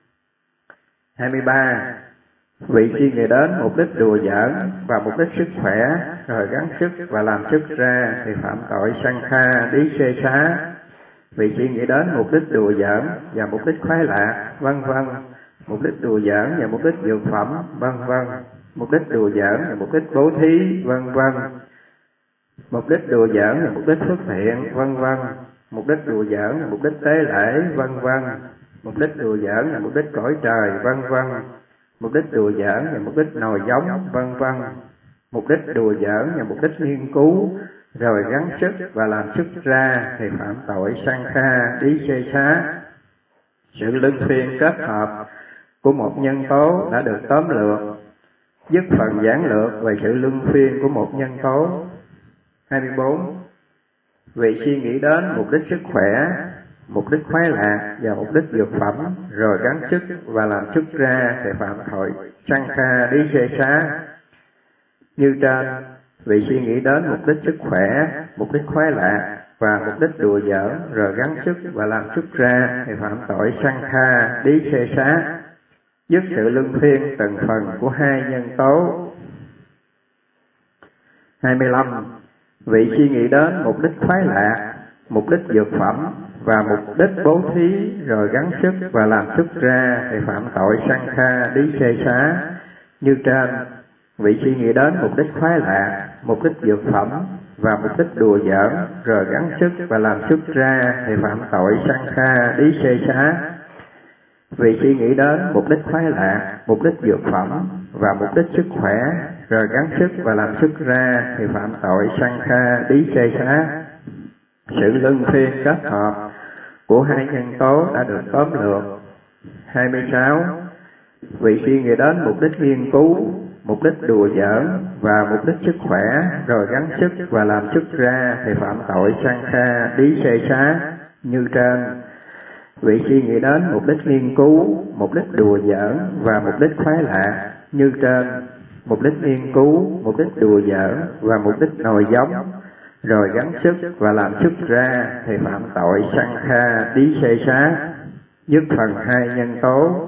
23. Vị suy nghĩ đến mục đích đùa giỡn và mục đích sức khỏe, rồi gắng sức và làm sức ra thì phạm tội sang kha đí xê xá. Vị suy nghĩ đến mục đích đùa giỡn và mục đích khoái lạc, vân vân. Mục đích đùa giỡn và mục đích dược phẩm, vân vân. Mục đích đùa giỡn và mục đích bố thí, vân vân. Mục đích đùa giỡn và mục đích phước thiện, vân vân. Mục đích đùa giỡn và mục đích tế lễ, vân vân. Mục đích đùa giỡn và mục đích cõi trời, vân vân. Mục đích đùa giỡn và mục đích nòi giống, vân vân. Mục đích đùa giỡn và mục đích nghiên cứu, rồi gắng sức và làm sức ra thì phạm tội sang kha đí xê xá. Sự luân phiên kết hợp của một nhân tố đã được tóm lược, dứt phần giản lược về sự luân phiên của một nhân tố. 24. Vị suy nghĩ đến mục đích sức khỏe, mục đích khoái lạc và mục đích dược phẩm, rồi gắng sức và làm sức ra thì phạm tội sang kha đí xê xá. Như trên, vị suy nghĩ đến mục đích sức khỏe, mục đích khoái lạc và mục đích đùa giỡn, rồi gắng sức và làm sức ra thì phạm tội sang kha đí xê xá. Dứt sự luân phiên từng phần của hai nhân tố. 25. Vị suy nghĩ đến mục đích khoái lạc, mục đích dược phẩm và mục đích bố thí, rồi gắng sức và làm sức ra thì phạm tội sang kha đí xê xá. Như trên, vị suy nghĩ đến mục đích khoái lạc, mục đích dược phẩm và mục đích đùa giỡn, rồi gắng sức và làm xuất ra thì phạm tội Sankha Đí Xê Xá. Vì suy nghĩ đến mục đích khoái lạc, mục đích dược phẩm và mục đích sức khỏe, rồi gắng sức và làm xuất ra thì phạm tội Sankha Đí Xê Xá. Sự luân phiên kết hợp của hai nhân tố đã được tóm lược. 26. Vì suy nghĩ đến mục đích nghiên cứu, mục đích đùa giỡn và mục đích sức khỏe, rồi gắng sức và làm xuất ra thì phạm tội Sankha Đí Xê Xá như trên. Vì suy nghĩ đến mục đích nghiên cứu, mục đích đùa giỡn và mục đích khoái lạc như trên. Mục đích nghiên cứu, mục đích đùa giỡn và mục đích nồi giống, rồi gắng sức và làm xuất ra thì phạm tội Sankha Đí Xê Xá. Dứt phần hai nhân tố.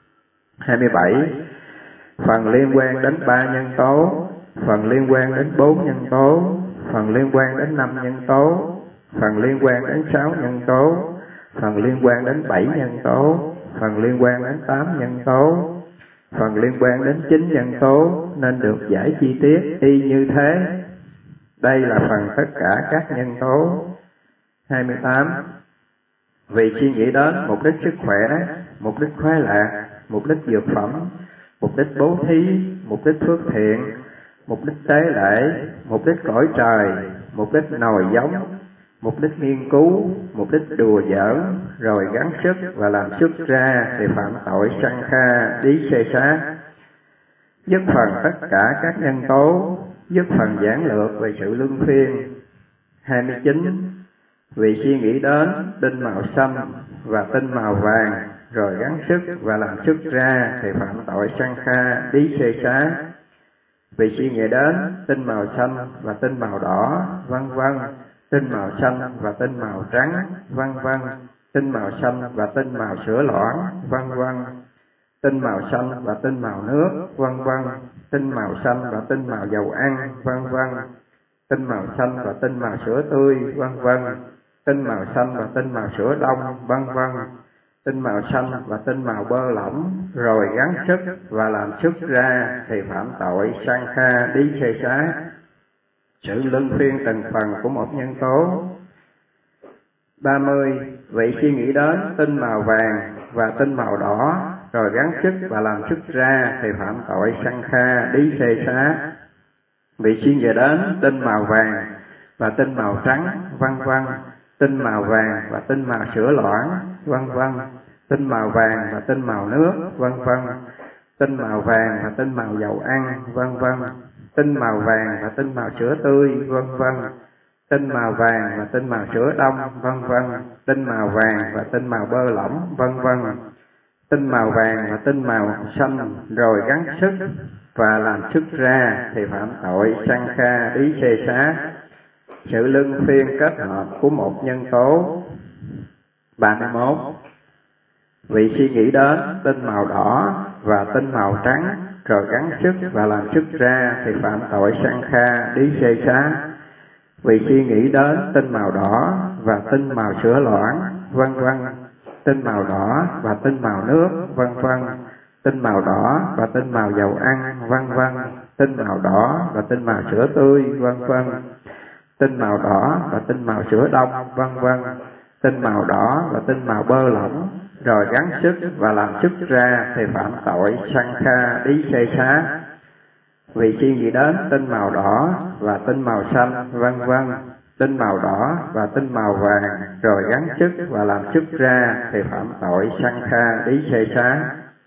27. Phần liên quan đến 3 nhân tố, phần liên quan đến 4 nhân tố, phần liên quan đến 5 nhân tố, phần liên quan đến 6 nhân tố, phần liên quan đến 7 nhân tố, phần liên quan đến 8 nhân tố, phần liên quan đến 9 nhân tố nên được giải chi tiết y như thế. Đây là phần tất cả các nhân tố. 28. Vì suy nghĩ đến mục đích sức khỏe, mục đích khoái lạc, mục đích dược phẩm, mục đích bố thí, mục đích phước thiện, mục đích tế lễ, mục đích cõi trời, mục đích nồi giống, mục đích nghiên cứu, mục đích đùa giỡn, rồi gắng sức và làm xuất ra thì phạm tội Sankha Đí Xê Xá. Dứt phần tất cả các nhân tố. Dứt phần giảng lược về sự luân phiên. 29. Vì suy nghĩ đến tinh màu xanh và tinh màu vàng, rồi gắng sức và làm xuất ra thì phạm tội Sankha Đí Xê Xá. Vì suy nghĩ đến tinh màu xanh và tinh màu đỏ, vân vân, tinh màu xanh và tinh màu trắng, vân vân, tinh màu xanh và tinh màu sữa loãng, vân vân, tinh màu xanh và tinh màu nước, vân vân, tinh màu xanh và tinh màu dầu ăn, vân vân, tinh màu xanh và tinh màu sữa tươi, vân vân, tinh màu xanh và tinh màu sữa đông, vân vân, tinh màu xanh và tinh màu bơ lỏng, rồi gắng sức và làm xuất ra thì phạm tội Sankha Đí Xê Xá. Sự luân phiên từng phần của một nhân tố. 30. Vị suy nghĩ đến tinh màu vàng và tinh màu đỏ, rồi gắng sức và làm xuất ra thì phạm tội Sankha Đí Xê Xá. Vị suy nghĩ đến tinh màu vàng và tinh màu trắng, vân vân, tinh màu vàng và tinh màu sữa loãng, vân vân, tinh màu vàng và tinh màu nước, vân vân, tinh màu vàng và tinh màu dầu ăn, vân vân, tinh màu vàng và tinh màu sữa tươi, vân vân, tinh màu vàng và tinh màu sữa đông, vân vân, tinh màu vàng và tinh màu bơ lỏng, vân vân, tinh màu vàng và tinh màu xanh, rồi gắng sức và làm xuất ra thì phạm tội Sankha Đí Xê Xá. Sự luân phiên kết hợp của một nhân tố. 31. Vì suy nghĩ đến tinh màu đỏ và tinh màu trắng, rồi gắng sức và làm xuất ra thì phạm tội Sankha Đí Xê Xá. Vì suy nghĩ đến tinh màu đỏ và tinh màu sữa loãng, vân vân, tinh màu đỏ và tinh màu nước, vân vân, tinh màu đỏ và tinh màu dầu ăn, vân vân, tinh màu đỏ và tinh màu sữa tươi, vân vân, tinh màu đỏ và tinh màu sữa đông, vân vân, tinh màu đỏ và tinh màu bơ lỏng, rồi gắng sức và làm xuất ra thì phạm tội Sankha Đí Xê Xá. Vì suy nghĩ đến tinh màu đỏ và tinh màu xanh, vân vân, tinh màu đỏ và tinh màu vàng, rồi gắng sức và làm xuất ra thì phạm tội Sankha Đí Xê Xá.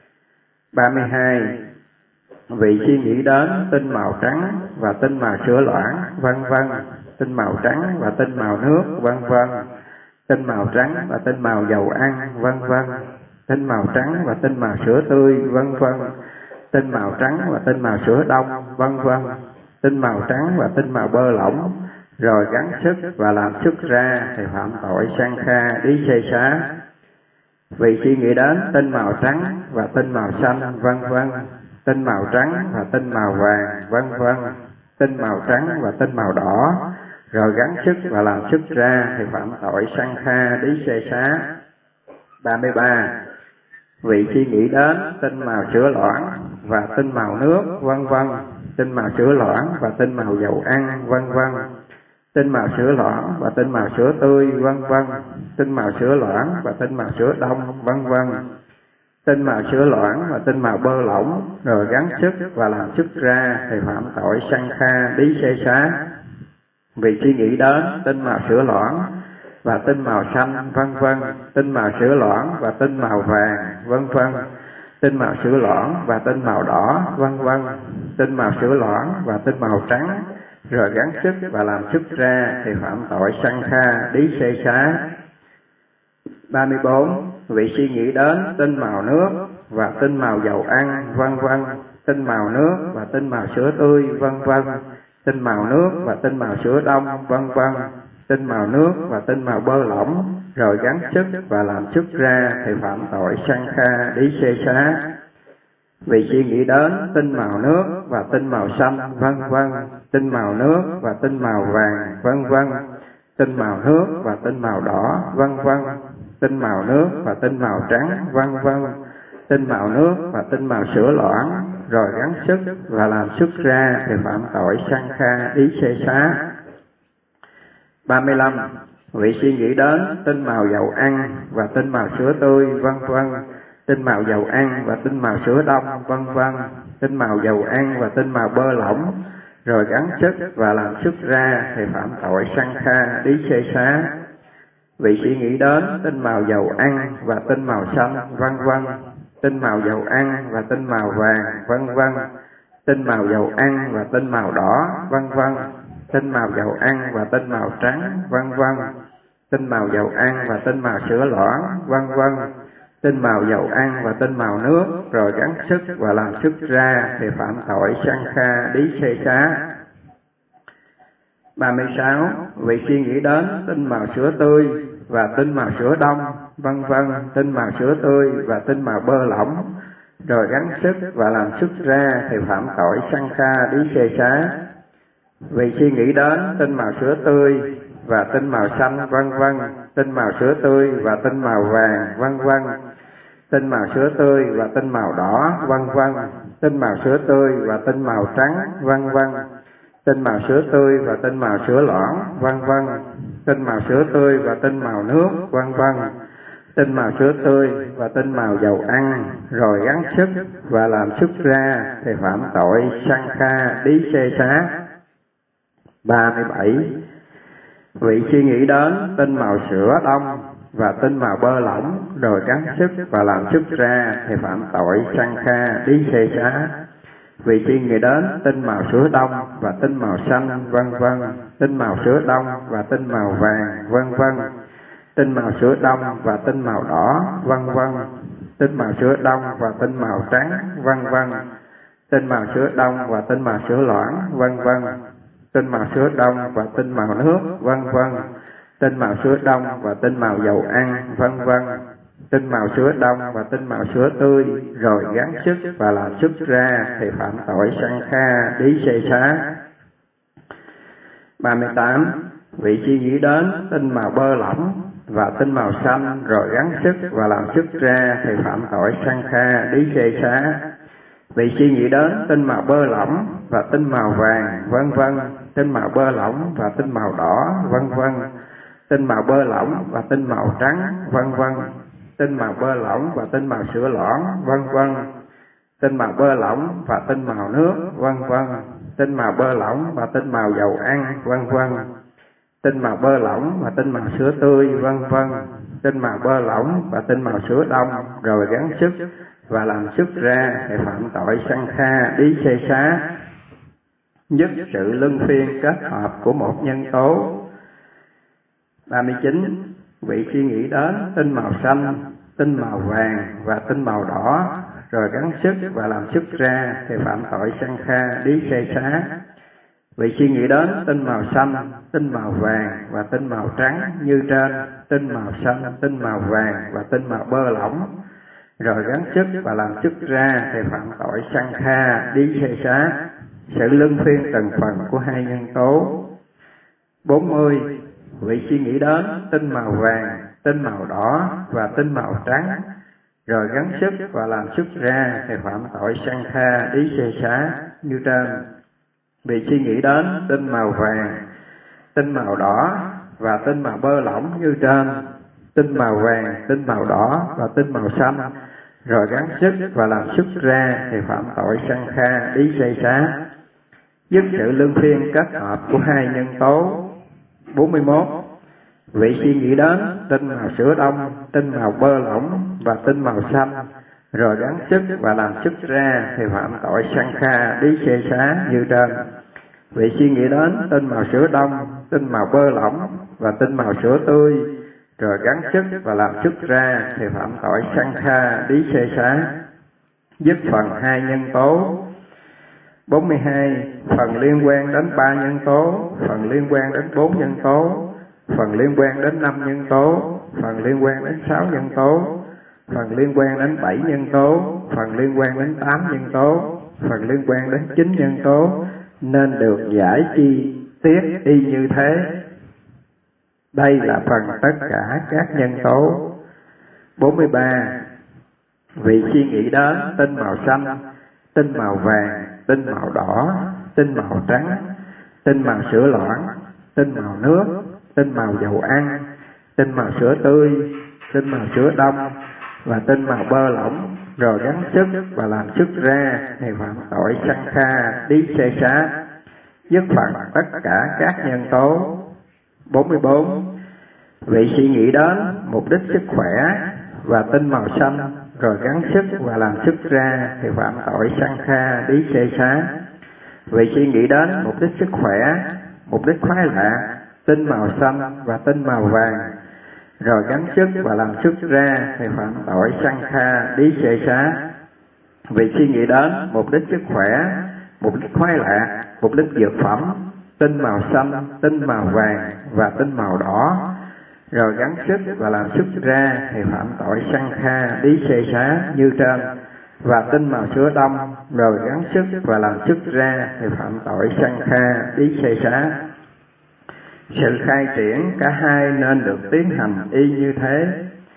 32. Vì suy nghĩ đến tinh màu trắng và tinh màu sữa loãng, vân vân, tinh màu trắng và tinh màu nước, vân vân, tinh màu trắng và tinh màu dầu ăn, vân vân, tinh màu trắng và tinh màu sữa tươi, vân vân, tinh màu trắng và tinh màu sữa đông, vân vân, tinh màu trắng và tinh màu bơ lỏng, rồi gắng sức và làm xuất ra thì phạm tội Sankha Đí Xê Xá. Vì suy nghĩ đến tinh màu trắng và tinh màu xanh, vân vân, tinh màu trắng và tinh màu vàng, vân vân, tinh màu trắng và tinh màu đỏ, rồi gắng sức và làm xuất ra thì phạm tội Sankha Đí Xê Xá. 33. Vì suy nghĩ đến tinh màu sữa loãng và tinh màu nước, vân vân, tinh màu sữa loãng và tinh màu dầu ăn, vân vân, tinh màu sữa loãng và tinh màu sữa tươi, vân vân, tinh màu sữa loãng và tinh màu sữa đông, vân vân, tinh màu sữa loãng và tinh màu bơ lỏng, rồi gắng sức và làm sức ra thì phạm tội sanh kha đí xê xá. Vì suy nghĩ đến tinh màu sữa loãng và tinh màu xanh, vân vân, tinh màu sữa loãng và tinh màu vàng, vân vân, tinh màu sữa loãng và tinh màu đỏ, vân vân, tinh màu sữa loãng và tinh màu trắng, rồi gắng sức và làm sức ra thì phạm tội sanh kha đí xê xá. 34. Vị suy nghĩ đến tinh màu nước và tinh màu dầu ăn, vân vân, tinh màu nước và tinh màu sữa tươi, vân vân, tinh màu nước và tinh màu sữa đông, vân vân, tinh màu nước và tinh màu bơ lỏng, rồi gắng sức và làm sức ra thì phạm tội sanh kha đí xê xá. Vì suy nghĩ đến tinh màu nước và tinh màu xanh, vân vân, tinh màu nước và tinh màu vàng, vân vân, tinh màu nước và tinh màu đỏ, vân vân, tinh màu nước và tinh màu trắng, vân vân, tinh màu nước và tinh màu sữa loãng, rồi gắng sức và làm sức ra thì phạm tội sanh kha đí xê xá. 35. Vị suy nghĩ đến tinh màu dầu ăn và tinh màu sữa tươi, vân vân, tinh màu dầu ăn và tinh màu sữa đông, vân vân, tinh màu dầu ăn và tinh màu bơ lỏng, rồi gắng sức và làm sức ra thì phạm tội sanh kha đí xê xá. Vị suy nghĩ đến tinh màu dầu ăn và tinh màu xanh, vân vân, tinh màu dầu ăn và tinh màu vàng, vân vân, tinh màu dầu ăn và tinh màu đỏ, vân vân, tinh màu dầu ăn và tinh màu trắng, vân vân, tinh màu dầu ăn và tinh màu sữa loãng, vân vân, tinh màu dầu ăn và tinh màu nước, rồi gắng sức và làm sức ra thì phạm tội sanh kha đí xê xá. 36. Vị suy nghĩ đến tinh màu sữa tươi và tinh màu sữa đông, vân vân, tinh màu sữa tươi và tinh màu bơ lỏng, rồi gắng sức và làm sức ra thì phạm tội sanh kha đí xê xá. Vì suy nghĩ đến tinh màu sữa tươi và tinh màu xanh, vân vân, tinh màu sữa tươi và tinh màu vàng, vân vân, tinh màu sữa tươi và tinh màu đỏ, vân vân, tinh màu sữa tươi và tinh màu trắng, vân vân, tinh màu sữa tươi và tinh màu sữa loãng, vân vân, tinh màu sữa tươi và tinh màu nước, vân vân, tinh màu sữa tươi và tinh màu dầu ăn, rồi gắng sức và làm sức ra thì phạm tội sanh kha đí xê xá. 37. Vị suy nghĩ đến tinh màu sữa đông và tinh màu bơ lỏng, rồi gắng sức và làm sức ra thì phạm tội sanh kha đí xê xá. Vì suy nghĩ đến tinh màu sữa đông và tinh màu xanh, vân vân, tinh màu sữa đông và tinh màu vàng, vân vân, tinh màu sữa đông và tinh màu đỏ, vân vân, tinh màu sữa đông và tinh màu trắng, vân vân, tinh màu sữa đông và tinh màu sữa loãng, vân vân, tinh màu sữa đông và tinh màu nước, vân vân, tinh màu sữa đông và tinh màu dầu ăn, vân vân, tinh màu sữa đông và tinh màu sữa tươi, rồi gắng sức và làm sức ra thì phạm tội sanh kha đí xê xá. 38. Vị suy nghĩ đến tinh màu bơ lỏng và tinh màu xanh, rồi gắng sức và làm sức ra thì phạm tội sanh kha đí xê xá. Vị suy nghĩ đến tinh màu bơ lỏng và tinh màu vàng, vân vân, tinh màu bơ lỏng và tinh màu đỏ, vân vân, tinh màu bơ lỏng và tinh màu trắng, vân vân, tinh màu bơ lỏng và tinh màu sữa loãng, vân vân, tinh màu bơ lỏng và tinh màu nước, vân vân, tinh màu bơ lỏng và tinh màu dầu ăn, vân vân, tinh màu bơ lỏng và tinh màu sữa tươi, vân vân, tinh màu bơ lỏng và tinh màu sữa đông, rồi gắng sức và làm sức ra thì phạm tội sanh kha đí xê xá. Nhất sự luân phiên kết hợp của một nhân tố. 39. Vị suy nghĩ đến tinh màu xanh, tinh màu vàng và tinh màu đỏ, rồi gắng sức và làm sức ra thì phạm tội sanh kha đí xê xá. Vị suy nghĩ đến tinh màu xanh, tinh màu vàng và tinh màu trắng như trên, tinh màu xanh, tinh màu vàng và tinh màu bơ lỏng, rồi gắng sức và làm sức ra thì phạm tội sanh kha đí xê xá. Sự luân phiên từng phần của hai nhân tố. 40. Vị suy nghĩ đến tinh màu vàng, tinh màu đỏ và tinh màu trắng, rồi gắng sức và làm sức ra thì phạm tội sanh kha đí xê xá như trên. Vị suy nghĩ đến tinh màu vàng, tinh màu đỏ và tinh màu bơ lỏng như trên, tinh màu vàng, tinh màu đỏ và tinh màu xanh, rồi gắng sức và làm xuất ra thì phạm tội sanh kha ý xây xá. Dứt sự luân phiên kết hợp của hai nhân tố. 41. Vị suy nghĩ đến tinh màu sữa đông, tinh màu bơ lỏng và tinh màu xanh, rồi gắng sức và làm xuất ra thì phạm tội sanh kha ý xây xá như trên. Vị suy nghĩ đến tinh màu sữa đông, tinh màu bơ lỏng và tinh màu sữa tươi, rồi gắng sức và làm xuất ra thì phạm tội sanh kha ý xây xá. Dứt phần hai nhân tố. 42. Phần liên quan đến ba nhân tố, phần liên quan đến 4 nhân tố, phần liên quan đến 5 nhân tố, phần liên quan đến 6 nhân tố, phần liên quan đến 7 nhân tố, phần liên quan đến 8 nhân tố, phần liên quan đến 9 nhân tố, nên được giải chi tiết y như thế. Đây là phần tất cả các nhân tố. 43. Vị suy nghĩ đến tinh màu xanh, tinh màu vàng, tinh màu đỏ, tinh màu trắng, tinh màu sữa loãng, tinh màu nước, tinh màu dầu ăn, tinh màu sữa tươi, tinh màu sữa đông và tinh màu bơ lỏng, rồi gắng sức và làm xuất ra thì phạm tội sanh kha ý xây xá. Dứt phần tất cả các nhân tố. 44. Vị suy nghĩ đến mục đích sức khỏe và tinh màu xanh, rồi gắng sức và làm xuất ra thì phạm tội sanh kha ý xây xá. Vị suy nghĩ đến mục đích sức khỏe, mục đích khoái lạc, tinh màu xanh và tinh màu vàng, rồi gắng sức và làm xuất ra thì phạm tội sanh kha ý xây xá. Vị suy nghĩ đến mục đích sức khỏe, mục đích khoái lạc, mục đích dược phẩm, tinh màu xanh, tinh màu vàng và tinh màu đỏ, rồi gắng sức và làm xuất ra thì phạm tội sanh kha ý xây xá như trên. Và tinh màu sữa đông, rồi gắng sức và làm xuất ra thì phạm tội sanh kha ý xây xá. Sự khai triển cả hai nên được tiến hành y như thế.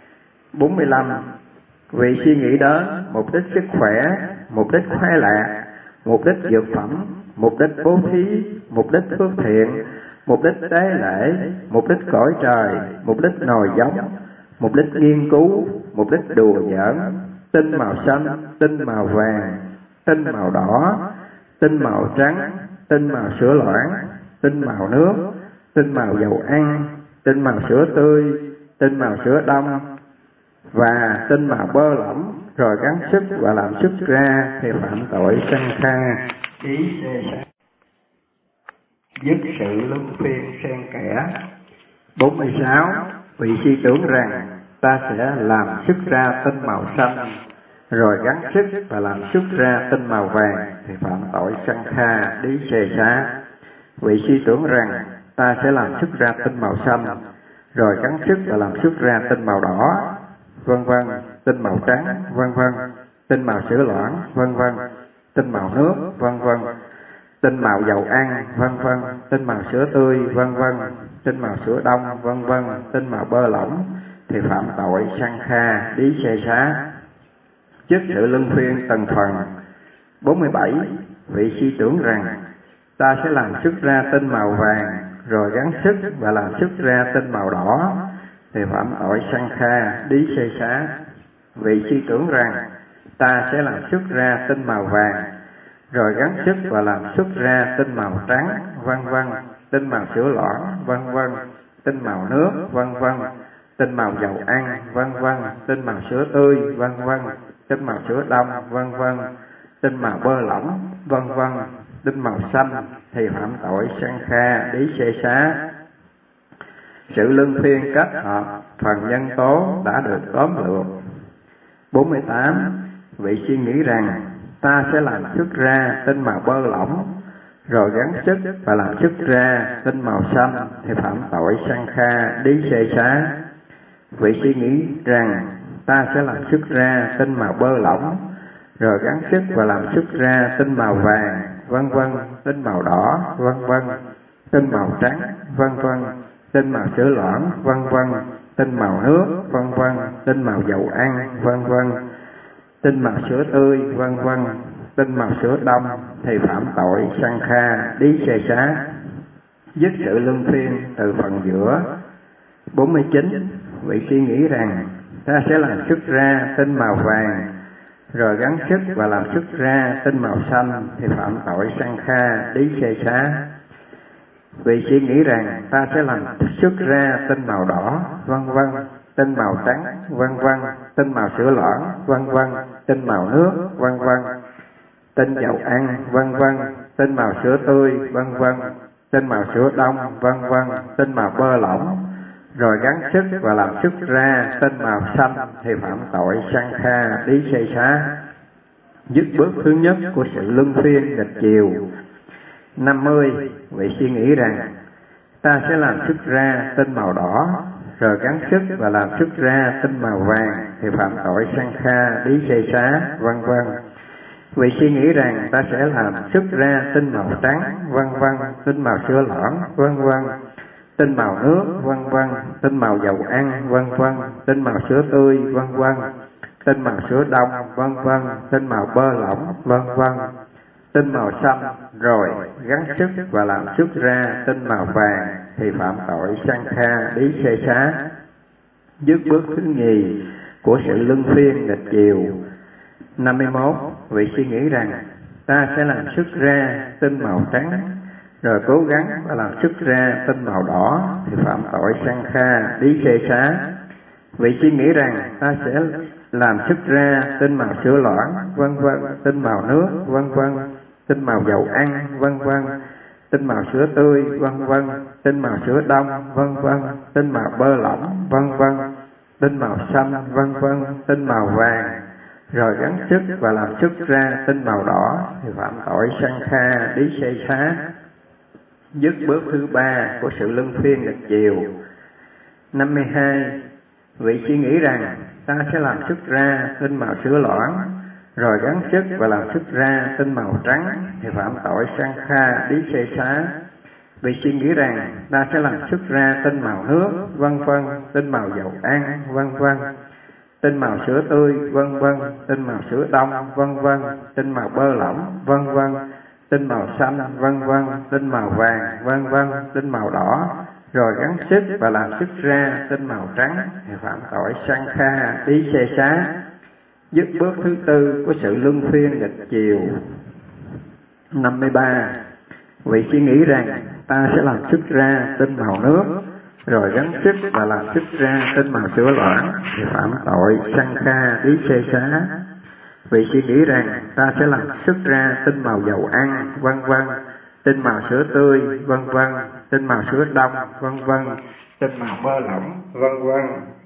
45. Vị suy nghĩ đến mục đích sức khỏe, mục đích khoái lạc, mục đích dược phẩm, mục đích bố thí, mục đích phước thiện, mục đích tế lễ, mục đích cõi trời, mục đích nồi giống, mục đích nghiên cứu, mục đích đùa giỡn, tinh màu xanh, tinh màu vàng, tinh màu đỏ, tinh màu trắng, tinh màu sữa loãng, tinh màu nước, tinh màu dầu ăn, tinh màu sữa tươi, tinh màu sữa đông và tinh màu bơ lỏng, rồi gắng sức và làm xuất ra thì phạm tội sanh kha ý xây xá. Dứt sự luân phiên xen kẽ. 46. Vị suy tưởng rằng ta sẽ làm xuất ra tinh màu xanh, rồi gắng sức và làm xuất ra tinh màu vàng thì phạm tội sanh kha ý xây xá. Vị suy tưởng rằng ta sẽ làm xuất ra tinh màu xanh, rồi gắng sức và làm xuất ra tinh màu đỏ, vân vân, tinh màu trắng, vân vân, tinh màu sữa loãng, vân vân, tinh màu nước, vân vân, tinh màu dầu ăn, vân vân, tinh màu sữa tươi, vân vân, tinh màu sữa đông, vân vân, tinh màu bơ lỏng thì phạm tội sanh kha ý xây xá. Dứt sự luân phiên từng phần. 47. Vị suy tưởng rằng ta sẽ làm xuất ra tinh màu vàng, rồi gắng sức và làm xuất ra tinh màu đỏ thì phạm tội sanh kha ý xây xá. Vị suy tưởng rằng ta sẽ làm xuất ra tinh màu vàng, rồi gắng sức và làm xuất ra tinh màu trắng, vân vân, tinh màu sữa loãng, vân vân, tinh màu nước, vân vân, tinh màu dầu ăn, vân vân, tinh màu sữa tươi, vân vân, tinh màu sữa đông, vân vân, tinh màu bơ lỏng, vân vân, tinh màu xanh thì phạm tội sanh kha ý xây xá. Sự luân phiên kết hợp phần nhân tố đã được tóm lược. 48. Vị suy nghĩ rằng ta sẽ làm xuất ra tinh màu bơ lỏng, rồi gắng sức và làm xuất ra tinh màu xanh thì phạm tội sanh kha ý xây xá. Vị suy nghĩ rằng ta sẽ làm xuất ra tinh màu bơ lỏng, rồi gắng sức và làm xuất ra tinh màu vàng, vân vân, tinh màu đỏ, vân vân, tinh màu trắng, vân vân, tinh màu sữa loãng, vân vân, tinh màu nước, vân vân, tinh màu dầu ăn, vân vân, tinh màu sữa tươi, vân vân, tinh màu sữa đông thì phạm tội sanh kha ý xây xá. Dứt sự luân phiên từ phần giữa. 49. Vị suy nghĩ rằng ta sẽ làm xuất ra tinh màu vàng, rồi gắng sức và làm xuất ra tinh màu xanh thì phạm tội Sankha Đí Xê Xá. Vị suy nghĩ rằng ta sẽ làm xuất ra tinh màu đỏ, vân vân, tinh màu trắng, vân vân, tinh màu sữa loãng, vân vân, tinh màu nước, vân vân, tinh dầu ăn, vân vân, tinh màu sữa tươi, vân vân, tinh màu sữa đông, vân vân, tinh màu bơ lỏng, rồi gắng sức và làm xuất ra tinh màu xanh thì phạm tội Sankha Đí Xê Xá. Dứt bước thứ nhất của sự luân phiên nghịch chiều. 50. Vị suy nghĩ rằng ta sẽ làm xuất ra tinh màu đỏ, rồi gắng sức và làm xuất ra tinh màu vàng thì phạm tội Sankha Đí Xê Xá, vân vân. Vị suy nghĩ rằng ta sẽ làm xuất ra tinh màu trắng, vân vân, tinh màu sữa loãng, vân vân, tinh màu nước, vân vân, tinh màu dầu ăn, vân vân, tinh màu sữa tươi, vân vân, tinh màu sữa đông, vân vân, tinh màu bơ lỏng, vân vân, tinh màu xanh, rồi gắng sức và làm xuất ra tinh màu vàng thì phạm tội Sankha Đí Xê Xá. Dứt bước thứ nhì của sự luân phiên nghịch chiều. 51. Vị suy nghĩ rằng ta sẽ làm xuất ra tinh màu trắng, rồi cố gắng và làm xuất ra tinh màu đỏ thì phạm tội Sankha Đí Xê Xá. Vị suy nghĩ rằng ta sẽ làm xuất ra tinh màu sữa loãng, vân vân, tinh màu nước, vân vân, tinh màu dầu ăn, vân vân, tinh màu sữa tươi, vân vân, tinh màu sữa đông, vân vân, tinh màu bơ lỏng, vân vân, tinh màu xanh, vân vân, tinh màu vàng, rồi gắng sức và làm xuất ra tinh màu đỏ thì phạm tội Sankha Đí Xê Xá. Dứt bước thứ ba của sự luân phiên nghịch chiều. 52. Vị suy nghĩ rằng ta sẽ làm xuất ra tinh màu sữa loãng, rồi gắng sức và làm xuất ra tinh màu trắng thì phạm tội Sankha Đí Xê Xá. Vị suy nghĩ rằng ta sẽ làm xuất ra tinh màu nước, vân vân, tinh màu dầu ăn, vân vân, tinh màu sữa tươi, vân vân, tinh màu sữa đông, vân vân, tinh màu bơ lỏng, vân vân, tinh màu xanh, vân vân, tinh màu vàng, vân vân, tinh màu đỏ, rồi gắng sức và làm xuất ra tinh màu trắng thì phạm tội Sankha Đí Xê Xá. Dứt bước thứ tư của sự luân phiên nghịch chiều. 53. Vị suy nghĩ rằng ta sẽ làm xuất ra tinh màu nước, rồi gắng sức và làm xuất ra tinh màu sữa loãng thì phạm tội Sankha Đí Xê Xá. Vị suy nghĩ rằng ta sẽ làm xuất ra tinh màu dầu ăn, vân vân, tinh màu sữa tươi, vân vân, tinh màu sữa đông, vân vân, tinh màu bơ lỏng, vân vân,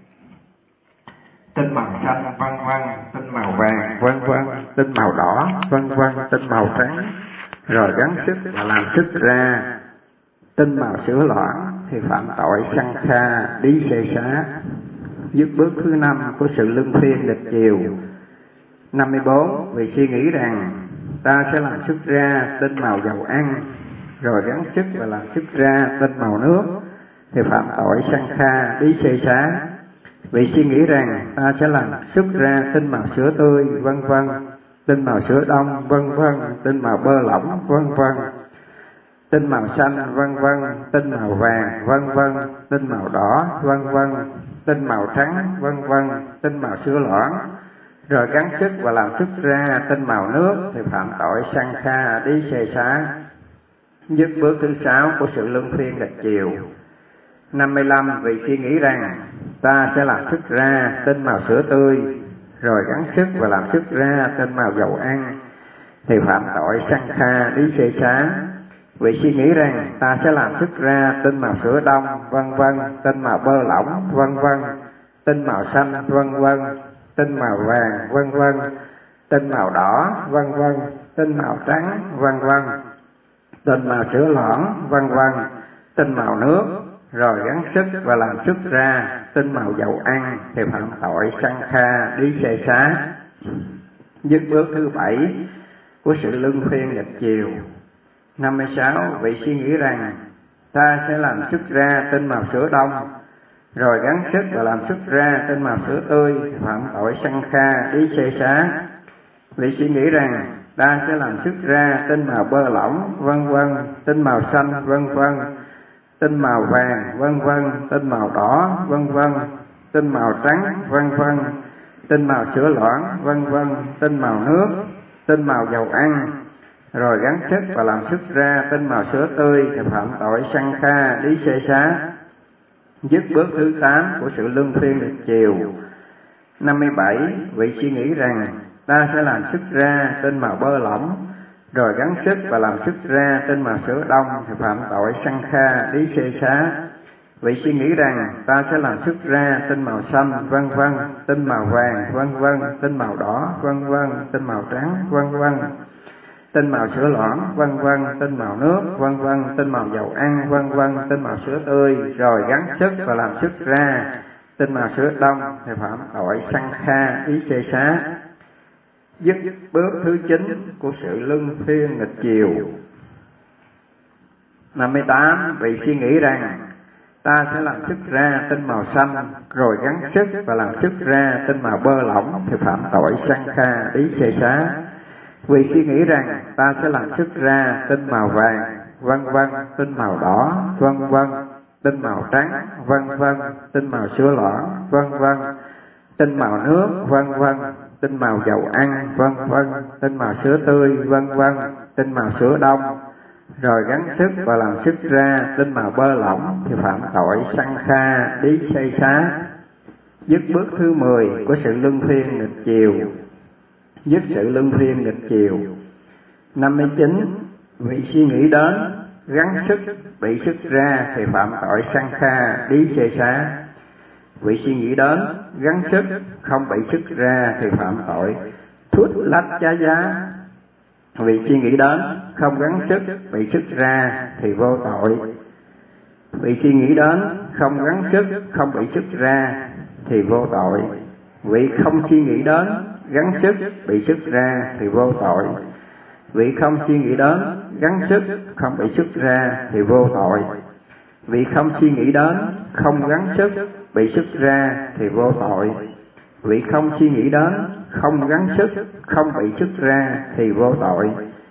tinh màu xanh, vân vân, tinh màu vàng, vân vân, tinh màu đỏ, vân vân, tinh màu trắng, rồi gắng sức và làm xuất ra tinh màu sữa loãng thì phạm tội Sankha Đí Xê Xá. Dứt bước thứ năm của sự luân phiên nghịch chiều. 54. Vì suy nghĩ rằng ta sẽ làm xuất ra tinh màu dầu ăn, rồi gắng sức và làm xuất ra tinh màu nước thì phạm tội Sankha Đí Xê Xá. Vì suy nghĩ rằng ta sẽ làm xuất ra tinh màu sữa tươi, vân vân, tinh màu sữa đông, vân vân, tinh màu bơ lỏng, vân vân, tinh màu xanh, vân vân, tinh màu vàng, vân vân, tinh màu đỏ, vân vân, tinh màu trắng, vân vân, tinh màu sữa loãng, rồi gắng sức và làm xuất ra tinh màu nước thì phạm tội Sankha Đí Xê Xá. Dứt bước thứ sáu của sự luân phiên nghịch chiều. 55. Vì suy nghĩ rằng ta sẽ làm xuất ra tinh màu sữa tươi, rồi gắng sức và làm xuất ra tinh màu dầu ăn thì phạm tội Sankha Đí Xê Xá. Vì suy nghĩ rằng ta sẽ làm xuất ra tinh màu sữa đông, vân vân, tinh màu bơ lỏng, vân vân, tinh màu xanh, vân vân, tinh màu vàng, vân vân, tinh màu đỏ, vân vân, tinh màu trắng, vân vân, tinh màu sữa loãng, vân vân, tinh màu nước, rồi gắng sức và làm xuất ra tinh màu dầu ăn thì phạm tội Sankha Đí Xê Xá. Dứt bước thứ bảy của sự luân phiên nghịch chiều. 56. Vị suy nghĩ rằng ta sẽ làm xuất ra tinh màu sữa đông, rồi gắng sức và làm xuất ra tinh màu sữa tươi thì phạm tội Sankha Đí Xê Xá. Vị suy nghĩ rằng ta sẽ làm xuất ra tinh màu bơ lỏng, vân vân, tinh màu xanh, vân vân, tinh màu vàng, vân vân, tinh màu đỏ, vân vân, tinh màu trắng, vân vân, tinh màu sữa loãng, vân vân, tinh màu nước, tinh màu dầu ăn, rồi gắn sức và làm xuất ra tinh màu sữa tươi thì phạm tội sanh kha lý xê xá. Dứt bước thứ 8 của sự luân phiên nghịch chiều. 57. Vị suy nghĩ rằng ta sẽ làm xuất ra tinh màu bơ lỏng, rồi gắng sức và làm xuất ra tinh màu sữa đông thì phạm tội sanh kha lý xê xá. Vị suy nghĩ rằng ta sẽ làm xuất ra tinh màu xanh, vân vân, tinh màu vàng, vân vân, tinh màu đỏ, vân vân, tinh màu trắng, vân vân, tinh màu sữa loãng, vân vân, tinh màu nước, vân vân, tinh màu dầu ăn, vân vân, tinh màu sữa tươi, rồi gắng sức và làm xuất ra tinh màu sữa đông thì phạm tội sanh kha ý xê xá. Dứt bước thứ 9 của sự luân phiên nghịch chiều. 58. Vị suy nghĩ rằng ta sẽ làm xuất ra tinh màu xanh, rồi gắng sức và làm xuất ra tinh màu bơ lỏng thì phạm tội sanh kha ý xê xá. Vì suy nghĩ rằng ta sẽ làm xuất ra tinh màu vàng, vân vân, tinh màu đỏ, vân vân, tinh màu trắng, vân vân, tinh màu sữa loãng, vân vân, tinh màu nước, vân vân, tinh màu dầu ăn, vân vân, tinh màu sữa tươi, vân vân, tinh màu sữa đông, rồi gắng sức và làm xuất ra tinh màu bơ lỏng thì phạm tội sanh kha lý xê xá. Dứt bước thứ 10 của sự luân phiên nghịch chiều. Dứt sự luân phiên nghịch chiều. 59. Vị suy nghĩ đến gắng sức bị xuất ra thì phạm tội sanh kha lý xê xá. Vị suy nghĩ đến gắng sức không bị xuất ra thì phạm tội thuất lách chá giá. Vị suy nghĩ đến không gắng sức bị xuất ra thì vô tội. Vị suy nghĩ đến không gắng sức không bị xuất ra thì vô tội. Vị không suy nghĩ đến gắng sức bị xuất ra thì vô tội. Vị không suy nghĩ đến gắng sức không bị xuất ra thì vô tội. Vị không suy nghĩ đến không gắng sức bị xuất ra thì vô tội. Vị không suy nghĩ đến không gắng sức không bị xuất ra thì vô tội.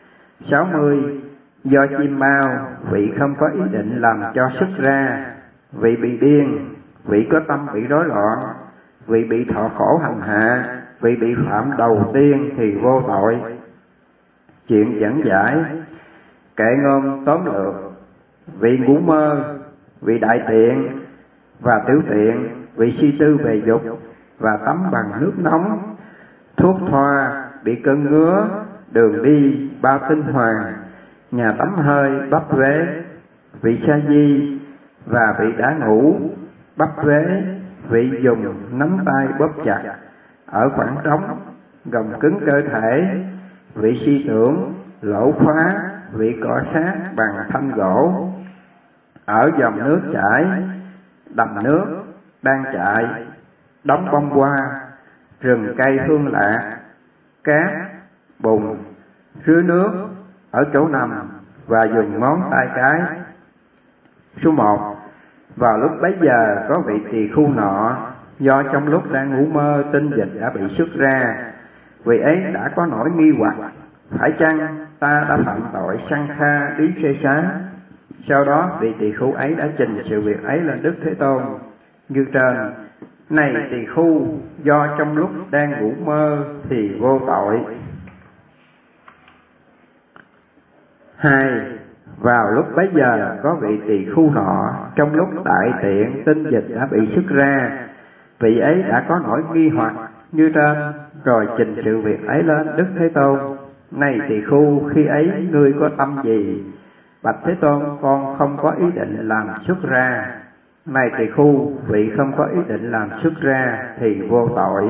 60. Do chim bao, vị không có ý định làm cho xuất ra, vị bị điên, vị có tâm bị rối loạn, vị bị thọ khổ hành hạ, vị bị phạm đầu tiên thì vô tội. Chuyện dẫn giải, kệ ngôn tóm lược, vị ngủ mơ, vị đại tiện và tiểu tiện, vị suy tư về dục và tắm bằng nước nóng, thuốc thoa, bị cơn ngứa, đường đi, bao tinh hoàng, nhà tắm hơi, bắp vế, vị sa di và vị đã ngủ, bắp vế, vị dùng nắm tay bóp chặt ở khoảng trống, gồng cứng cơ thể, vị suy tưởng, lỗ khóa, vị cọ sát bằng thanh gỗ, ở dòng nước chảy, đầm nước đang chạy, đóng bông hoa, rừng cây hương lạ, cát, bùn, rưới nước, ở chỗ nằm và dùng ngón tay cái. Số 1. Vào lúc bấy giờ có vị tỳ khu nọ, do trong lúc đang ngủ mơ tinh dịch đã bị xuất ra, vị ấy đã có nỗi nghi hoặc, phải chăng ta đã phạm tội sanh kha lý xê xá? Sau đó vị tỳ khu ấy đã trình sự việc ấy lên Đức Thế Tôn như trên: này tỳ khu, do trong lúc đang ngủ mơ thì vô tội. 2. Vào lúc bấy giờ có vị tỳ khu nọ, trong lúc đại tiện tinh dịch đã bị xuất ra, vị ấy đã có nỗi nghi hoặc như trên, rồi trình sự việc ấy lên Đức Thế Tôn: này tỳ khu, khi ấy ngươi có tâm gì? Bạch Thế Tôn, con không có ý định làm xuất ra. Này tỳ khu, vị không có ý định làm xuất ra thì vô tội.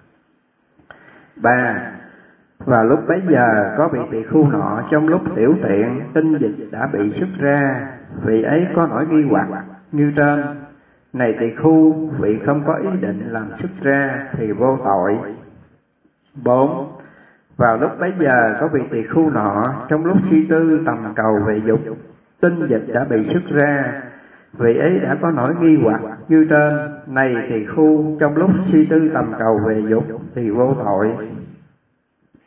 3. Vào lúc bấy giờ có vị tỳ khu nọ, trong lúc tiểu tiện tinh dịch đã bị xuất ra, vị ấy có nỗi nghi hoặc như trên: này tỳ khu, vị không có ý định làm xuất ra thì vô tội. 4. Vào lúc bấy giờ có vị tỳ khu nọ, trong lúc suy tư tầm cầu về dục, tinh dịch đã bị xuất ra, vị ấy đã có nỗi nghi hoặc như trên: này tỳ khu, trong lúc suy tư tầm cầu về dục thì vô tội.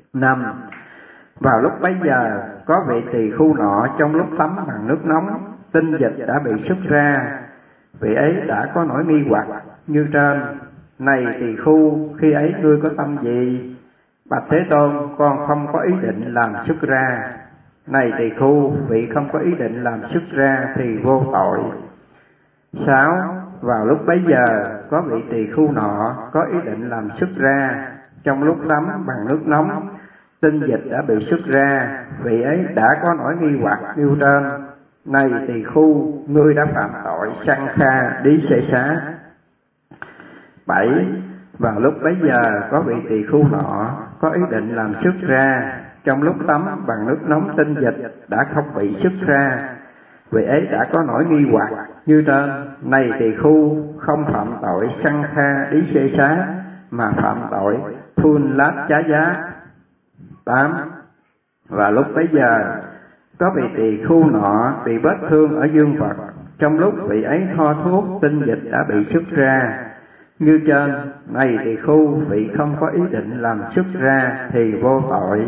5. Vào lúc bấy giờ có vị tỳ khu nọ, trong lúc tắm bằng nước nóng, tinh dịch đã bị xuất ra, vị ấy đã có nỗi nghi hoặc như trên. Này tỳ khu, khi ấy ngươi có tâm gì? Bạch Thế Tôn, con không có ý định làm xuất ra. Này tỳ khu, vị không có ý định làm xuất ra thì vô tội. 6. Vào lúc bấy giờ, có vị tỳ khu nọ có ý định làm xuất ra. Trong lúc tắm bằng nước nóng, tinh dịch đã bị xuất ra, vị ấy đã có nỗi nghi hoặc nêu trên. Này tỳ khu, ngươi đã phạm tội săn kha đí xê xá. 7. Vào lúc bấy giờ, có vị tỳ khu nọ có ý định làm xuất ra. Trong lúc tắm bằng nước nóng, tinh dịch đã không bị xuất ra, vị ấy đã có nỗi nghi hoặc như trên. Này tỳ khu, không phạm tội săn kha đí xê xá, mà phạm tội thun lát chá giá. 8. Và lúc bấy giờ, có vị tỳ khu nọ bị vết thương ở dương vật. Trong lúc vị ấy thoa thuốc, tinh dịch đã bị xuất ra như trên. Này tỳ khu, vị không có ý định làm xuất ra thì vô tội.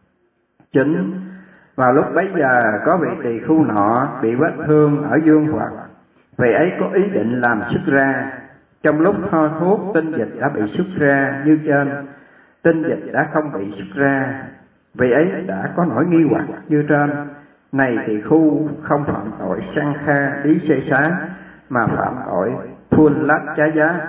9. Vào lúc bấy giờ, có vị tỳ khu nọ bị vết thương ở dương vật, vị ấy có ý định làm xuất ra. Trong lúc thoa thuốc, tinh dịch đã bị xuất ra như trên. Tinh dịch đã không bị xuất ra, vị ấy đã có nỗi nghi hoặc như trên. Này tỳ khu, không phạm tội săn kha đí xê xá, mà phạm tội thun lát chá giá.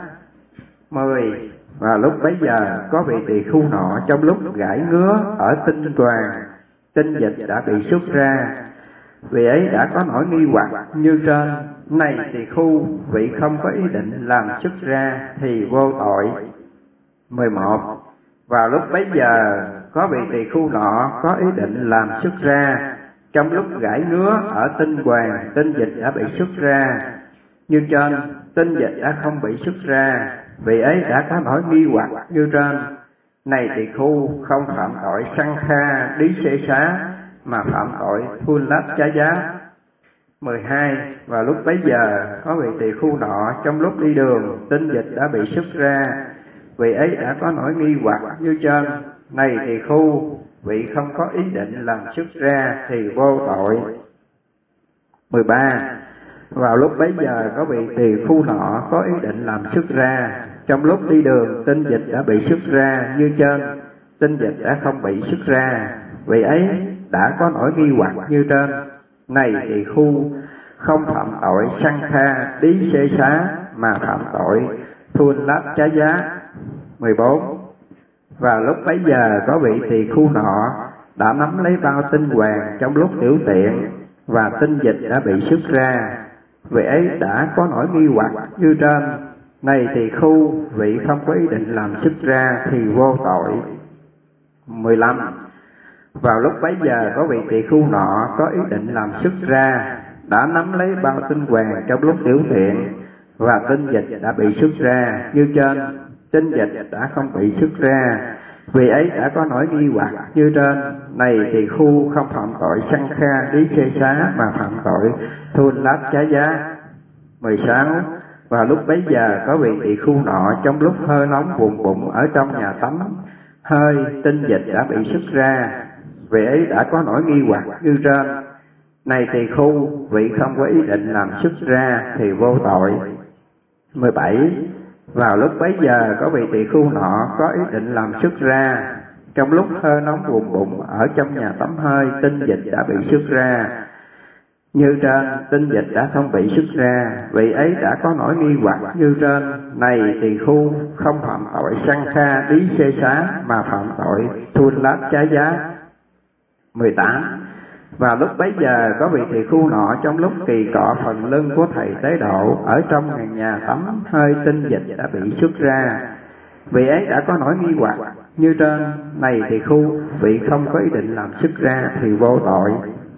10. Và lúc bấy giờ, có vị tỳ khu nọ trong lúc gãi ngứa ở tinh toàn, tinh dịch đã bị xuất ra, vị ấy đã có nỗi nghi hoặc như trên. Này tỳ khu, vị không có ý định làm xuất ra thì vô tội. 11. Vào lúc bấy giờ, có vị tỳ khu nọ có ý định làm xuất ra. Trong lúc gãi ngứa ở tinh hoàn, tinh dịch đã bị xuất ra như trên. Tinh dịch đã không bị xuất ra, vị ấy đã có nỗi nghi hoặc như trên. Này tỳ khu, không phạm tội săn kha đí xê xá, mà phạm tội thun lát chá giá. 12. Vào lúc bấy giờ, có vị tỳ khu nọ trong lúc đi đường, tinh dịch đã bị xuất ra, vị ấy đã có nỗi nghi hoặc như trên. Này tỳ khu, vị không có ý định làm xuất ra thì vô tội. 13. Vào lúc bấy giờ, có vị tỳ khu nọ có ý định làm xuất ra. Trong lúc đi đường, tinh dịch đã bị xuất ra như trên. Tinh dịch đã không bị xuất ra, vị ấy đã có nỗi nghi hoặc như trên. Này tỳ khu, không phạm tội săn kha đí xê xá, mà phạm tội thun lát chá giá. 14. Và lúc bấy giờ, có vị tỳ khu nọ đã nắm lấy bao tinh hoàn trong lúc tiểu tiện, và tinh dịch đã bị xuất ra, vị ấy đã có nỗi nghi hoặc như trên. Này tỳ khu, vị không có ý định làm xuất ra thì vô tội. 15. Vào lúc bấy giờ, có vị tỳ khu nọ có ý định làm xuất ra, đã nắm lấy bao tinh hoàn trong lúc tiểu tiện, và tinh dịch đã bị xuất ra như trên. Tinh dịch đã không bị xuất ra, vị ấy đã có nỗi nghi hoặc như trên. Này tỳ khu, không phạm tội săn kha đí xê xá, mà phạm tội thun lát chá giá. 16. Và lúc bấy giờ, có vị tỳ khu nọ trong lúc hơi nóng vùng bụng ở trong nhà tắm, hơi tinh dịch đã bị xuất ra, vị ấy đã có nỗi nghi hoặc như trên. Này tỳ khu, vị không có ý định làm xuất ra thì vô tội. 17. Vào lúc bấy giờ, có vị tỳ khu nọ có ý định làm xuất ra. Trong lúc hơi nóng vùng bụng ở trong nhà tắm hơi, tinh dịch đã bị xuất ra như trên. Tinh dịch đã không bị xuất ra, vị ấy đã có nỗi nghi hoặc như trên. Này tỳ khu, không phạm tội săn kha đí xê xá, mà phạm tội thun lát chá giá. 18. Và lúc bấy giờ, có vị tỳ khu nọ trong lúc kỳ cọ phần lưng của thầy tế độ ở trong nhà tắm hơi, tinh dịch đã bị xuất ra, vị ấy đã có nỗi nghi hoặc như trên. Này tỳ khu, vị không có ý định làm xuất ra thì vô tội.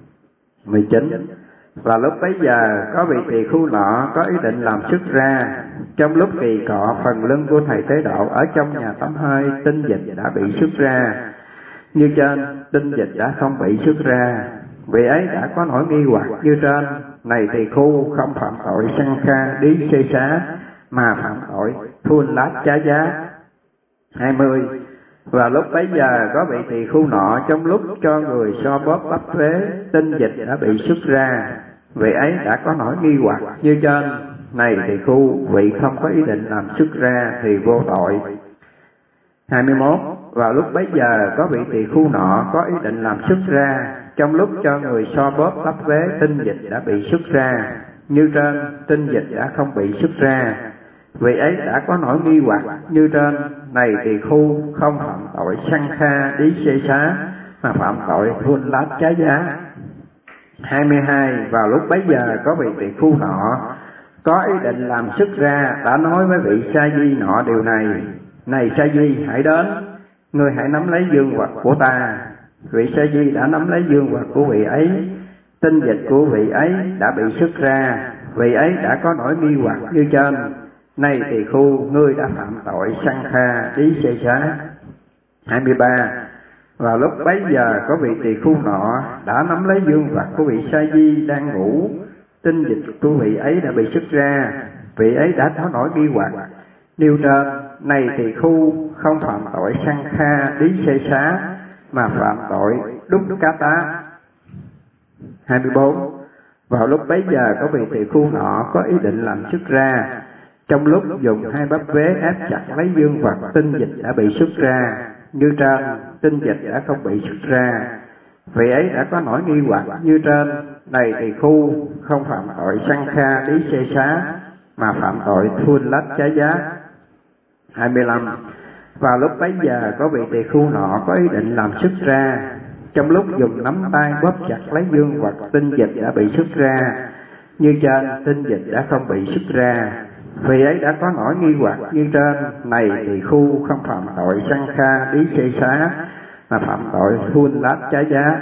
19. Và lúc bấy giờ, có vị tỳ khu nọ có ý định làm xuất ra. Trong lúc kỳ cọ phần lưng của thầy tế độ ở trong nhà tắm hơi, tinh dịch đã bị xuất ra như trên. Tinh dịch đã không bị xuất ra, vị ấy đã có nỗi nghi hoặc như trên. Này tỳ khu, không phạm tội săn kha đí xê xá, mà phạm tội thun lát chá giá. 20. Và lúc bấy giờ, có vị tỳ khu nọ trong lúc cho người so bóp bắp phế, tinh dịch đã bị xuất ra, vị ấy đã có nỗi nghi hoặc như trên. Này tỳ khu, vị không có ý định làm xuất ra thì vô tội. 21. Vào lúc bấy giờ có vị tỳ khu nọ có ý định làm xuất ra, trong lúc cho người so bóp tấp vế, tinh dịch đã bị xuất ra. Như trên, tinh dịch đã không bị xuất ra. Vị ấy đã có nỗi nghi hoặc như trên. Này tỳ khu, không phạm tội sanh kha đí xê xá, mà phạm tội thuôn lát trái giá. 22. Vào lúc bấy giờ có vị tỳ khu nọ có ý định làm xuất ra, đã nói với vị sa di nọ điều này: Này sa di, hãy đến, ngươi hãy nắm lấy dương vật của ta. Vị sa di đã nắm lấy dương vật của vị ấy, tinh dịch của vị ấy đã bị xuất ra. Vị ấy đã có nỗi nghi hoặc như trên. Này tỳ khu, ngươi đã phạm tội sanh kha đí xê xá. 23. Vào lúc bấy giờ có vị tỳ khu nọ đã nắm lấy dương vật của vị sa di đang ngủ, tinh dịch của vị ấy đã bị xuất ra. Vị ấy đã có nỗi nghi hoặc nêu trên. Này tỳ khu, không phạm tội sanh kha đí xê xá, mà phạm tội đúc cá tá. 24. Vào lúc bấy giờ có vị tỳ khu nọ có ý định làm xuất ra, trong lúc dùng hai bắp vế ép chặt lấy dương vật, tinh dịch đã bị xuất ra. Như trên, tinh dịch đã không bị xuất ra. Vị ấy đã có nỗi nghi hoặc như trên. Này tỳ khu, không phạm tội sanh kha đí xê xá, mà phạm tội thuôn lách trái giá. 25. Vào lúc bấy giờ có vị tỳ khu nọ có ý định làm xuất ra, trong lúc dùng nắm tay bóp chặt lấy dương vật, tinh dịch đã bị xuất ra. Như trên, tinh dịch đã không bị xuất ra. Vị ấy đã có nỗi nghi hoặc như trên. Này tỳ khu, không phạm tội sanh kha đí xê xá, mà phạm tội thuôn lát trái giá.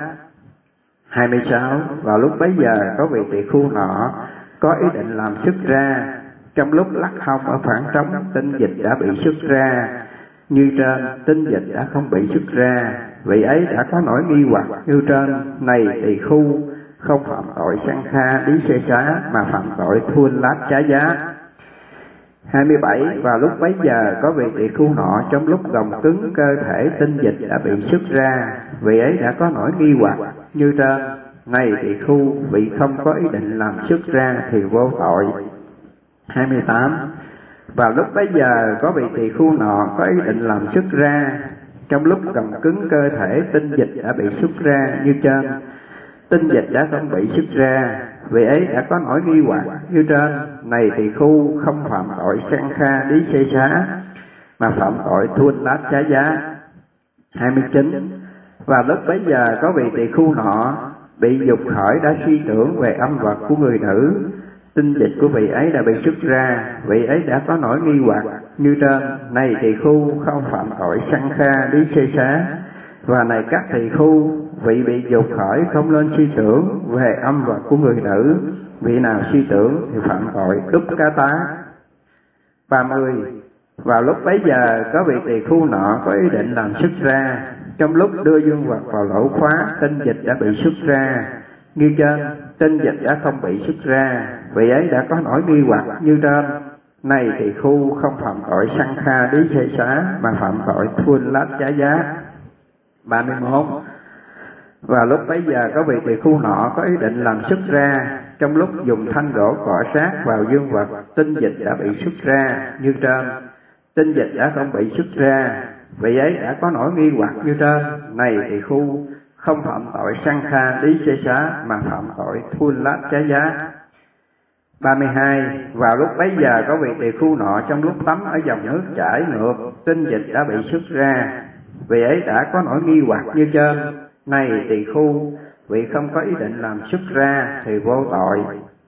26. Vào lúc bấy giờ có vị tỳ khu nọ có ý định làm xuất ra, trong lúc lắc hông ở khoảng trống, tinh dịch đã bị xuất ra. Như trên, tinh dịch đã không bị xuất ra. Vị ấy đã có nỗi nghi hoặc như trên. Này tỳ khu, không phạm tội sanh kha đí xê xá, mà phạm tội thuôn lát trái giá. 27. Vào lúc bấy giờ có vị tỳ khu nọ trong lúc gồng cứng cơ thể, tinh dịch đã bị xuất ra. Vị ấy đã có nỗi nghi hoặc như trên. Này tỳ khu, vị không có ý định làm xuất ra thì vô tội. 28. Vào lúc bấy giờ có vị tỳ khu nọ có ý định làm xuất ra, trong lúc gồng cứng cơ thể, tinh dịch đã bị xuất ra. Như trên, tinh dịch đã không bị xuất ra. Vị ấy đã có nỗi nghi hoặc như trên. Này tỳ khu, không phạm tội sanh kha đí xê xá, mà phạm tội thuôn lát trái giá. 29. Và lúc bấy giờ có vị tỳ khu nọ bị dục khởi đã suy tưởng về âm vật của người nữ, tinh dịch của vị ấy đã bị xuất ra. Vị ấy đã có nỗi nghi hoặc như trên. Này tỳ khu, không phạm tội sanh kha đí xê xá. Và này các tỳ khu, vị bị dục khởi không nên suy tưởng về âm vật của người nữ. Vị nào suy tưởng thì phạm tội đúc cá tá. 30. Vào lúc bấy giờ có vị tỳ khu nọ có ý định làm xuất ra, trong lúc đưa dương vật vào lỗ khóa, tinh dịch đã bị xuất ra. Như trên, tinh dịch đã không bị xuất ra. Vị ấy đã có nỗi nghi hoặc như trên. Này tỳ khu, không phạm tội sanh kha đí xê xá, mà phạm tội thuôn lát trái giá. 31. Và lúc bấy giờ có vị tỳ khu nọ có ý định làm xuất ra, trong lúc dùng thanh gỗ cọ sát vào dương vật, tinh dịch đã bị xuất ra. Như trên, tinh dịch đã không bị xuất ra. Vị ấy đã có nỗi nghi hoặc như trên. Này tỳ khu, không phạm tội sanh kha đí xê xá, mà phạm tội thuôn lát trái giá. 32. Vào lúc bấy giờ có vị tỳ khu nọ trong lúc tắm ở dòng nước chảy ngược, tinh dịch đã bị xuất ra. Vị ấy đã có nỗi nghi hoặc như trên. Này tỳ khu, vị không có ý định làm xuất ra thì vô tội.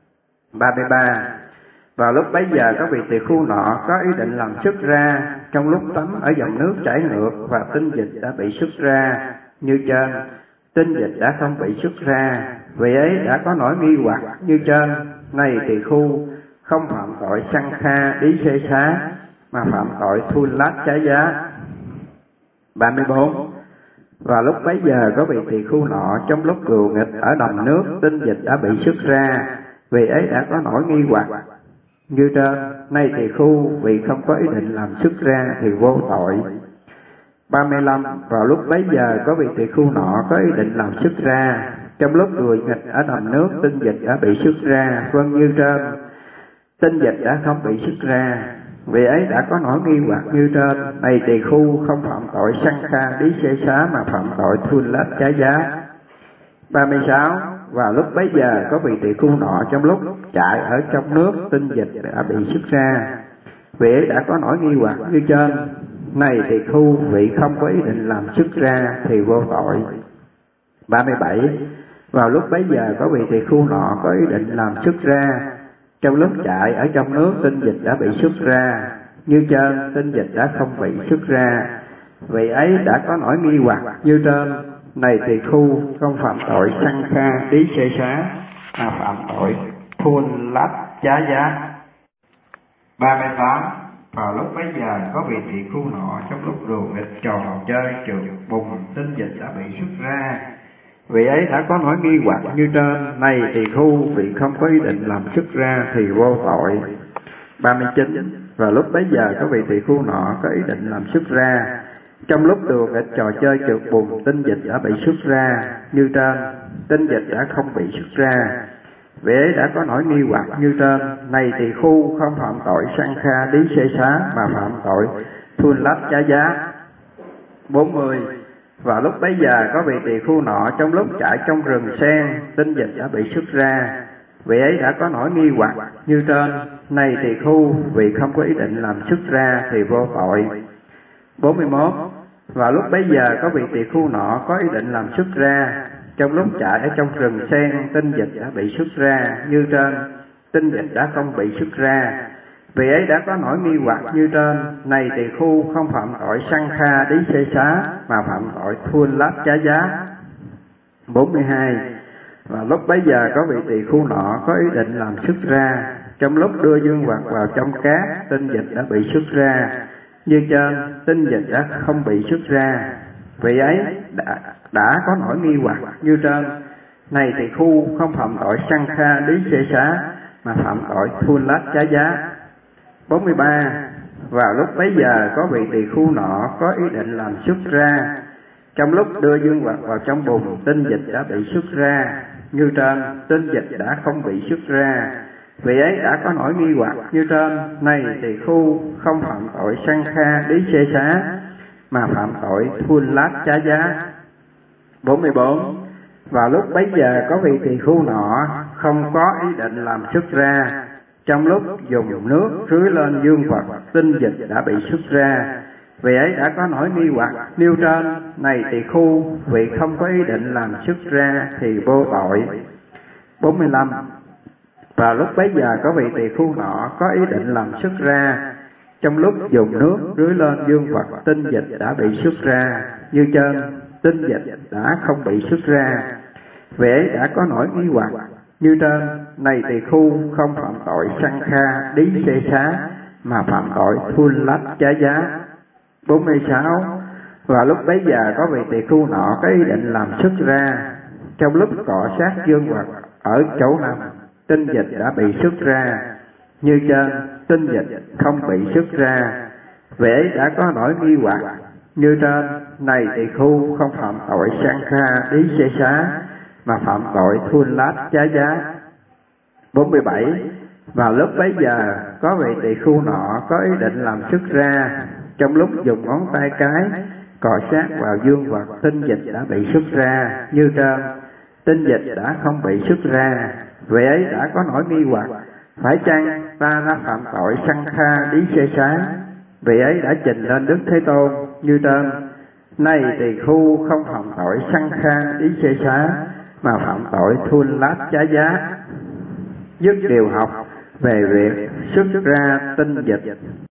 33. Vào lúc bấy giờ có vị tỳ khu nọ có ý định làm xuất ra, trong lúc tắm ở dòng nước chảy ngược và tinh dịch đã bị xuất ra. Như trên, tinh dịch đã không bị xuất ra. Vị ấy đã có nỗi nghi hoặc như trên. Này tỳ khu, không phạm tội sanh kha đí xê xá, mà phạm tội thuôn lát trái giá. 34. Và lúc bấy giờ có vị tỳ khu nọ trong lúc cừu nghịch ở đầm nước, tinh dịch đã bị xuất ra. Vị ấy đã có nỗi nghi hoặc như trên. Này tỳ khu, vị không có ý định làm xuất ra thì vô tội. 35. Vào lúc bấy giờ có vị tỳ khu nọ có ý định làm xuất ra, trong lúc đùa nghịch ở đầm nước, tinh dịch đã bị xuất ra, vân như trên. Tinh dịch đã không bị xuất ra, vì ấy đã có nỗi nghi hoặc như trên. Này tỳ khu, không phạm tội sanh kha đí xê xá, mà phạm tội thun lách trái giá. 36. Và lúc bấy giờ có vị tỳ khu nọ trong lúc chạy ở trong nước, tinh dịch đã bị xuất ra, vì ấy đã có nỗi nghi hoặc như trên. Này tỳ khu, vị không có ý định làm xuất ra thì vô tội. 37. Vào lúc bấy giờ có vị tỳ khu nọ có ý định làm xuất ra, trong lúc chạy ở trong nước, tinh dịch đã bị xuất ra như trên, tinh dịch đã không bị xuất ra, vì ấy đã có nỗi nghi hoặc như trên. Này tỳ khu, không phạm tội sanh kha đí xê xá, mà phạm tội thun lách chá giá. 38. Vào lúc bấy giờ có vị tỳ khu nọ trong lúc đùa nghịch trò chơi trượt bùn, tinh dịch đã bị xuất ra, vì ấy đã có nỗi nghi hoặc như trên. Này tỳ khu, vị không có ý định làm xuất ra thì vô tội. 39. Vào lúc bấy giờ có vị tỳ khu nọ có ý định làm xuất ra, trong lúc đùa nghịch trò chơi trượt bùn, tinh dịch đã bị xuất ra như trên, tinh dịch đã không bị xuất ra, vì ấy đã có nỗi nghi hoặc như trên. Này tỳ khu, không phạm tội sanh kha đí xê xá, mà phạm tội thun lách chá giá. 40. Vào lúc bấy giờ có vị tỳ khu nọ trong lúc chạy trong rừng sen, tinh dịch đã bị xuất ra, vì ấy đã có nỗi nghi hoặc như trên. Này tỳ khu, vị không có ý định làm xuất ra thì vô tội. 41. Vào lúc bấy giờ có vị tỳ khu nọ có ý định làm xuất ra, trong lúc chạy ở trong rừng sen, tinh dịch đã bị xuất ra như trên, tinh dịch đã không bị xuất ra, vì ấy đã có nỗi nghi hoặc như trên. Này tỳ khu, không phạm tội sanh kha đí xê xá, mà phạm tội thun lách chá giá. 42. Và lúc bấy giờ có vị tỳ khu nọ có ý định làm xuất ra, trong lúc đưa dương vật vào trong cát, tinh dịch đã bị xuất ra như trên, tinh dịch đã không bị xuất ra, vì ấy đã có nỗi nghi hoặc như trên. Này tỳ khu, không phạm tội sanh kha đí xê xá, mà phạm tội thun lách chá giá. 43. Vào lúc bấy giờ có vị tỳ khu nọ có ý định làm xuất ra, trong lúc đưa dương vật vào trong bùn, tinh dịch đã bị xuất ra như trên, tinh dịch đã không bị xuất ra, vì ấy đã có nỗi nghi hoặc như trên. Này tỳ khu, không phạm tội sanh kha đí xê xá, mà phạm tội thun lách chá giá. 44. Vào lúc bấy giờ có vị tỳ khu nọ không có ý định làm xuất ra, trong lúc dùng nước rưới lên dương vật, tinh dịch đã bị xuất ra, vì ấy đã có nỗi nghi hoặc nêu trên. Này tỳ khu, vị không có ý định làm xuất ra thì vô tội. 45. Vào lúc bấy giờ có vị tỳ khu nọ có ý định làm xuất ra, trong lúc dùng nước rưới lên dương vật, tinh dịch đã bị xuất ra như trên, tinh dịch đã không bị xuất ra, vì ấy đã có nỗi nghi hoặc như trên. Này tỳ khu, không phạm tội sanh kha đí xê xá, mà phạm tội thun lách chá giá. 46. Và lúc bấy giờ có vị tỳ khu nọ có ý định làm xuất ra, trong lúc cọ sát dương vật ở chỗ nằm, tinh dịch đã bị xuất ra như trên, tinh dịch không bị xuất ra, vì ấy đã có nỗi nghi hoặc như trên. Này tỳ khu, không phạm tội sanh kha đí xê xá, mà phạm tội thun lách chá giá. 47. Vào lúc bấy giờ có vị tỳ khu nọ có ý định làm xuất ra, trong lúc dùng ngón tay cái cọ sát vào dương vật, tinh dịch đã bị xuất ra như trên, tinh dịch đã không bị xuất ra, vì ấy đã có nỗi nghi hoặc, phải chăng ta đã phạm tội sanh kha đí xê xá? Vì ấy đã trình lên Đức Thế Tôn như trên. Này tỳ khu, không phạm tội sanh kha đí xê xá, mà phạm tội thun lách chá giá. Dứt điều học về việc xuất ra tinh dịch.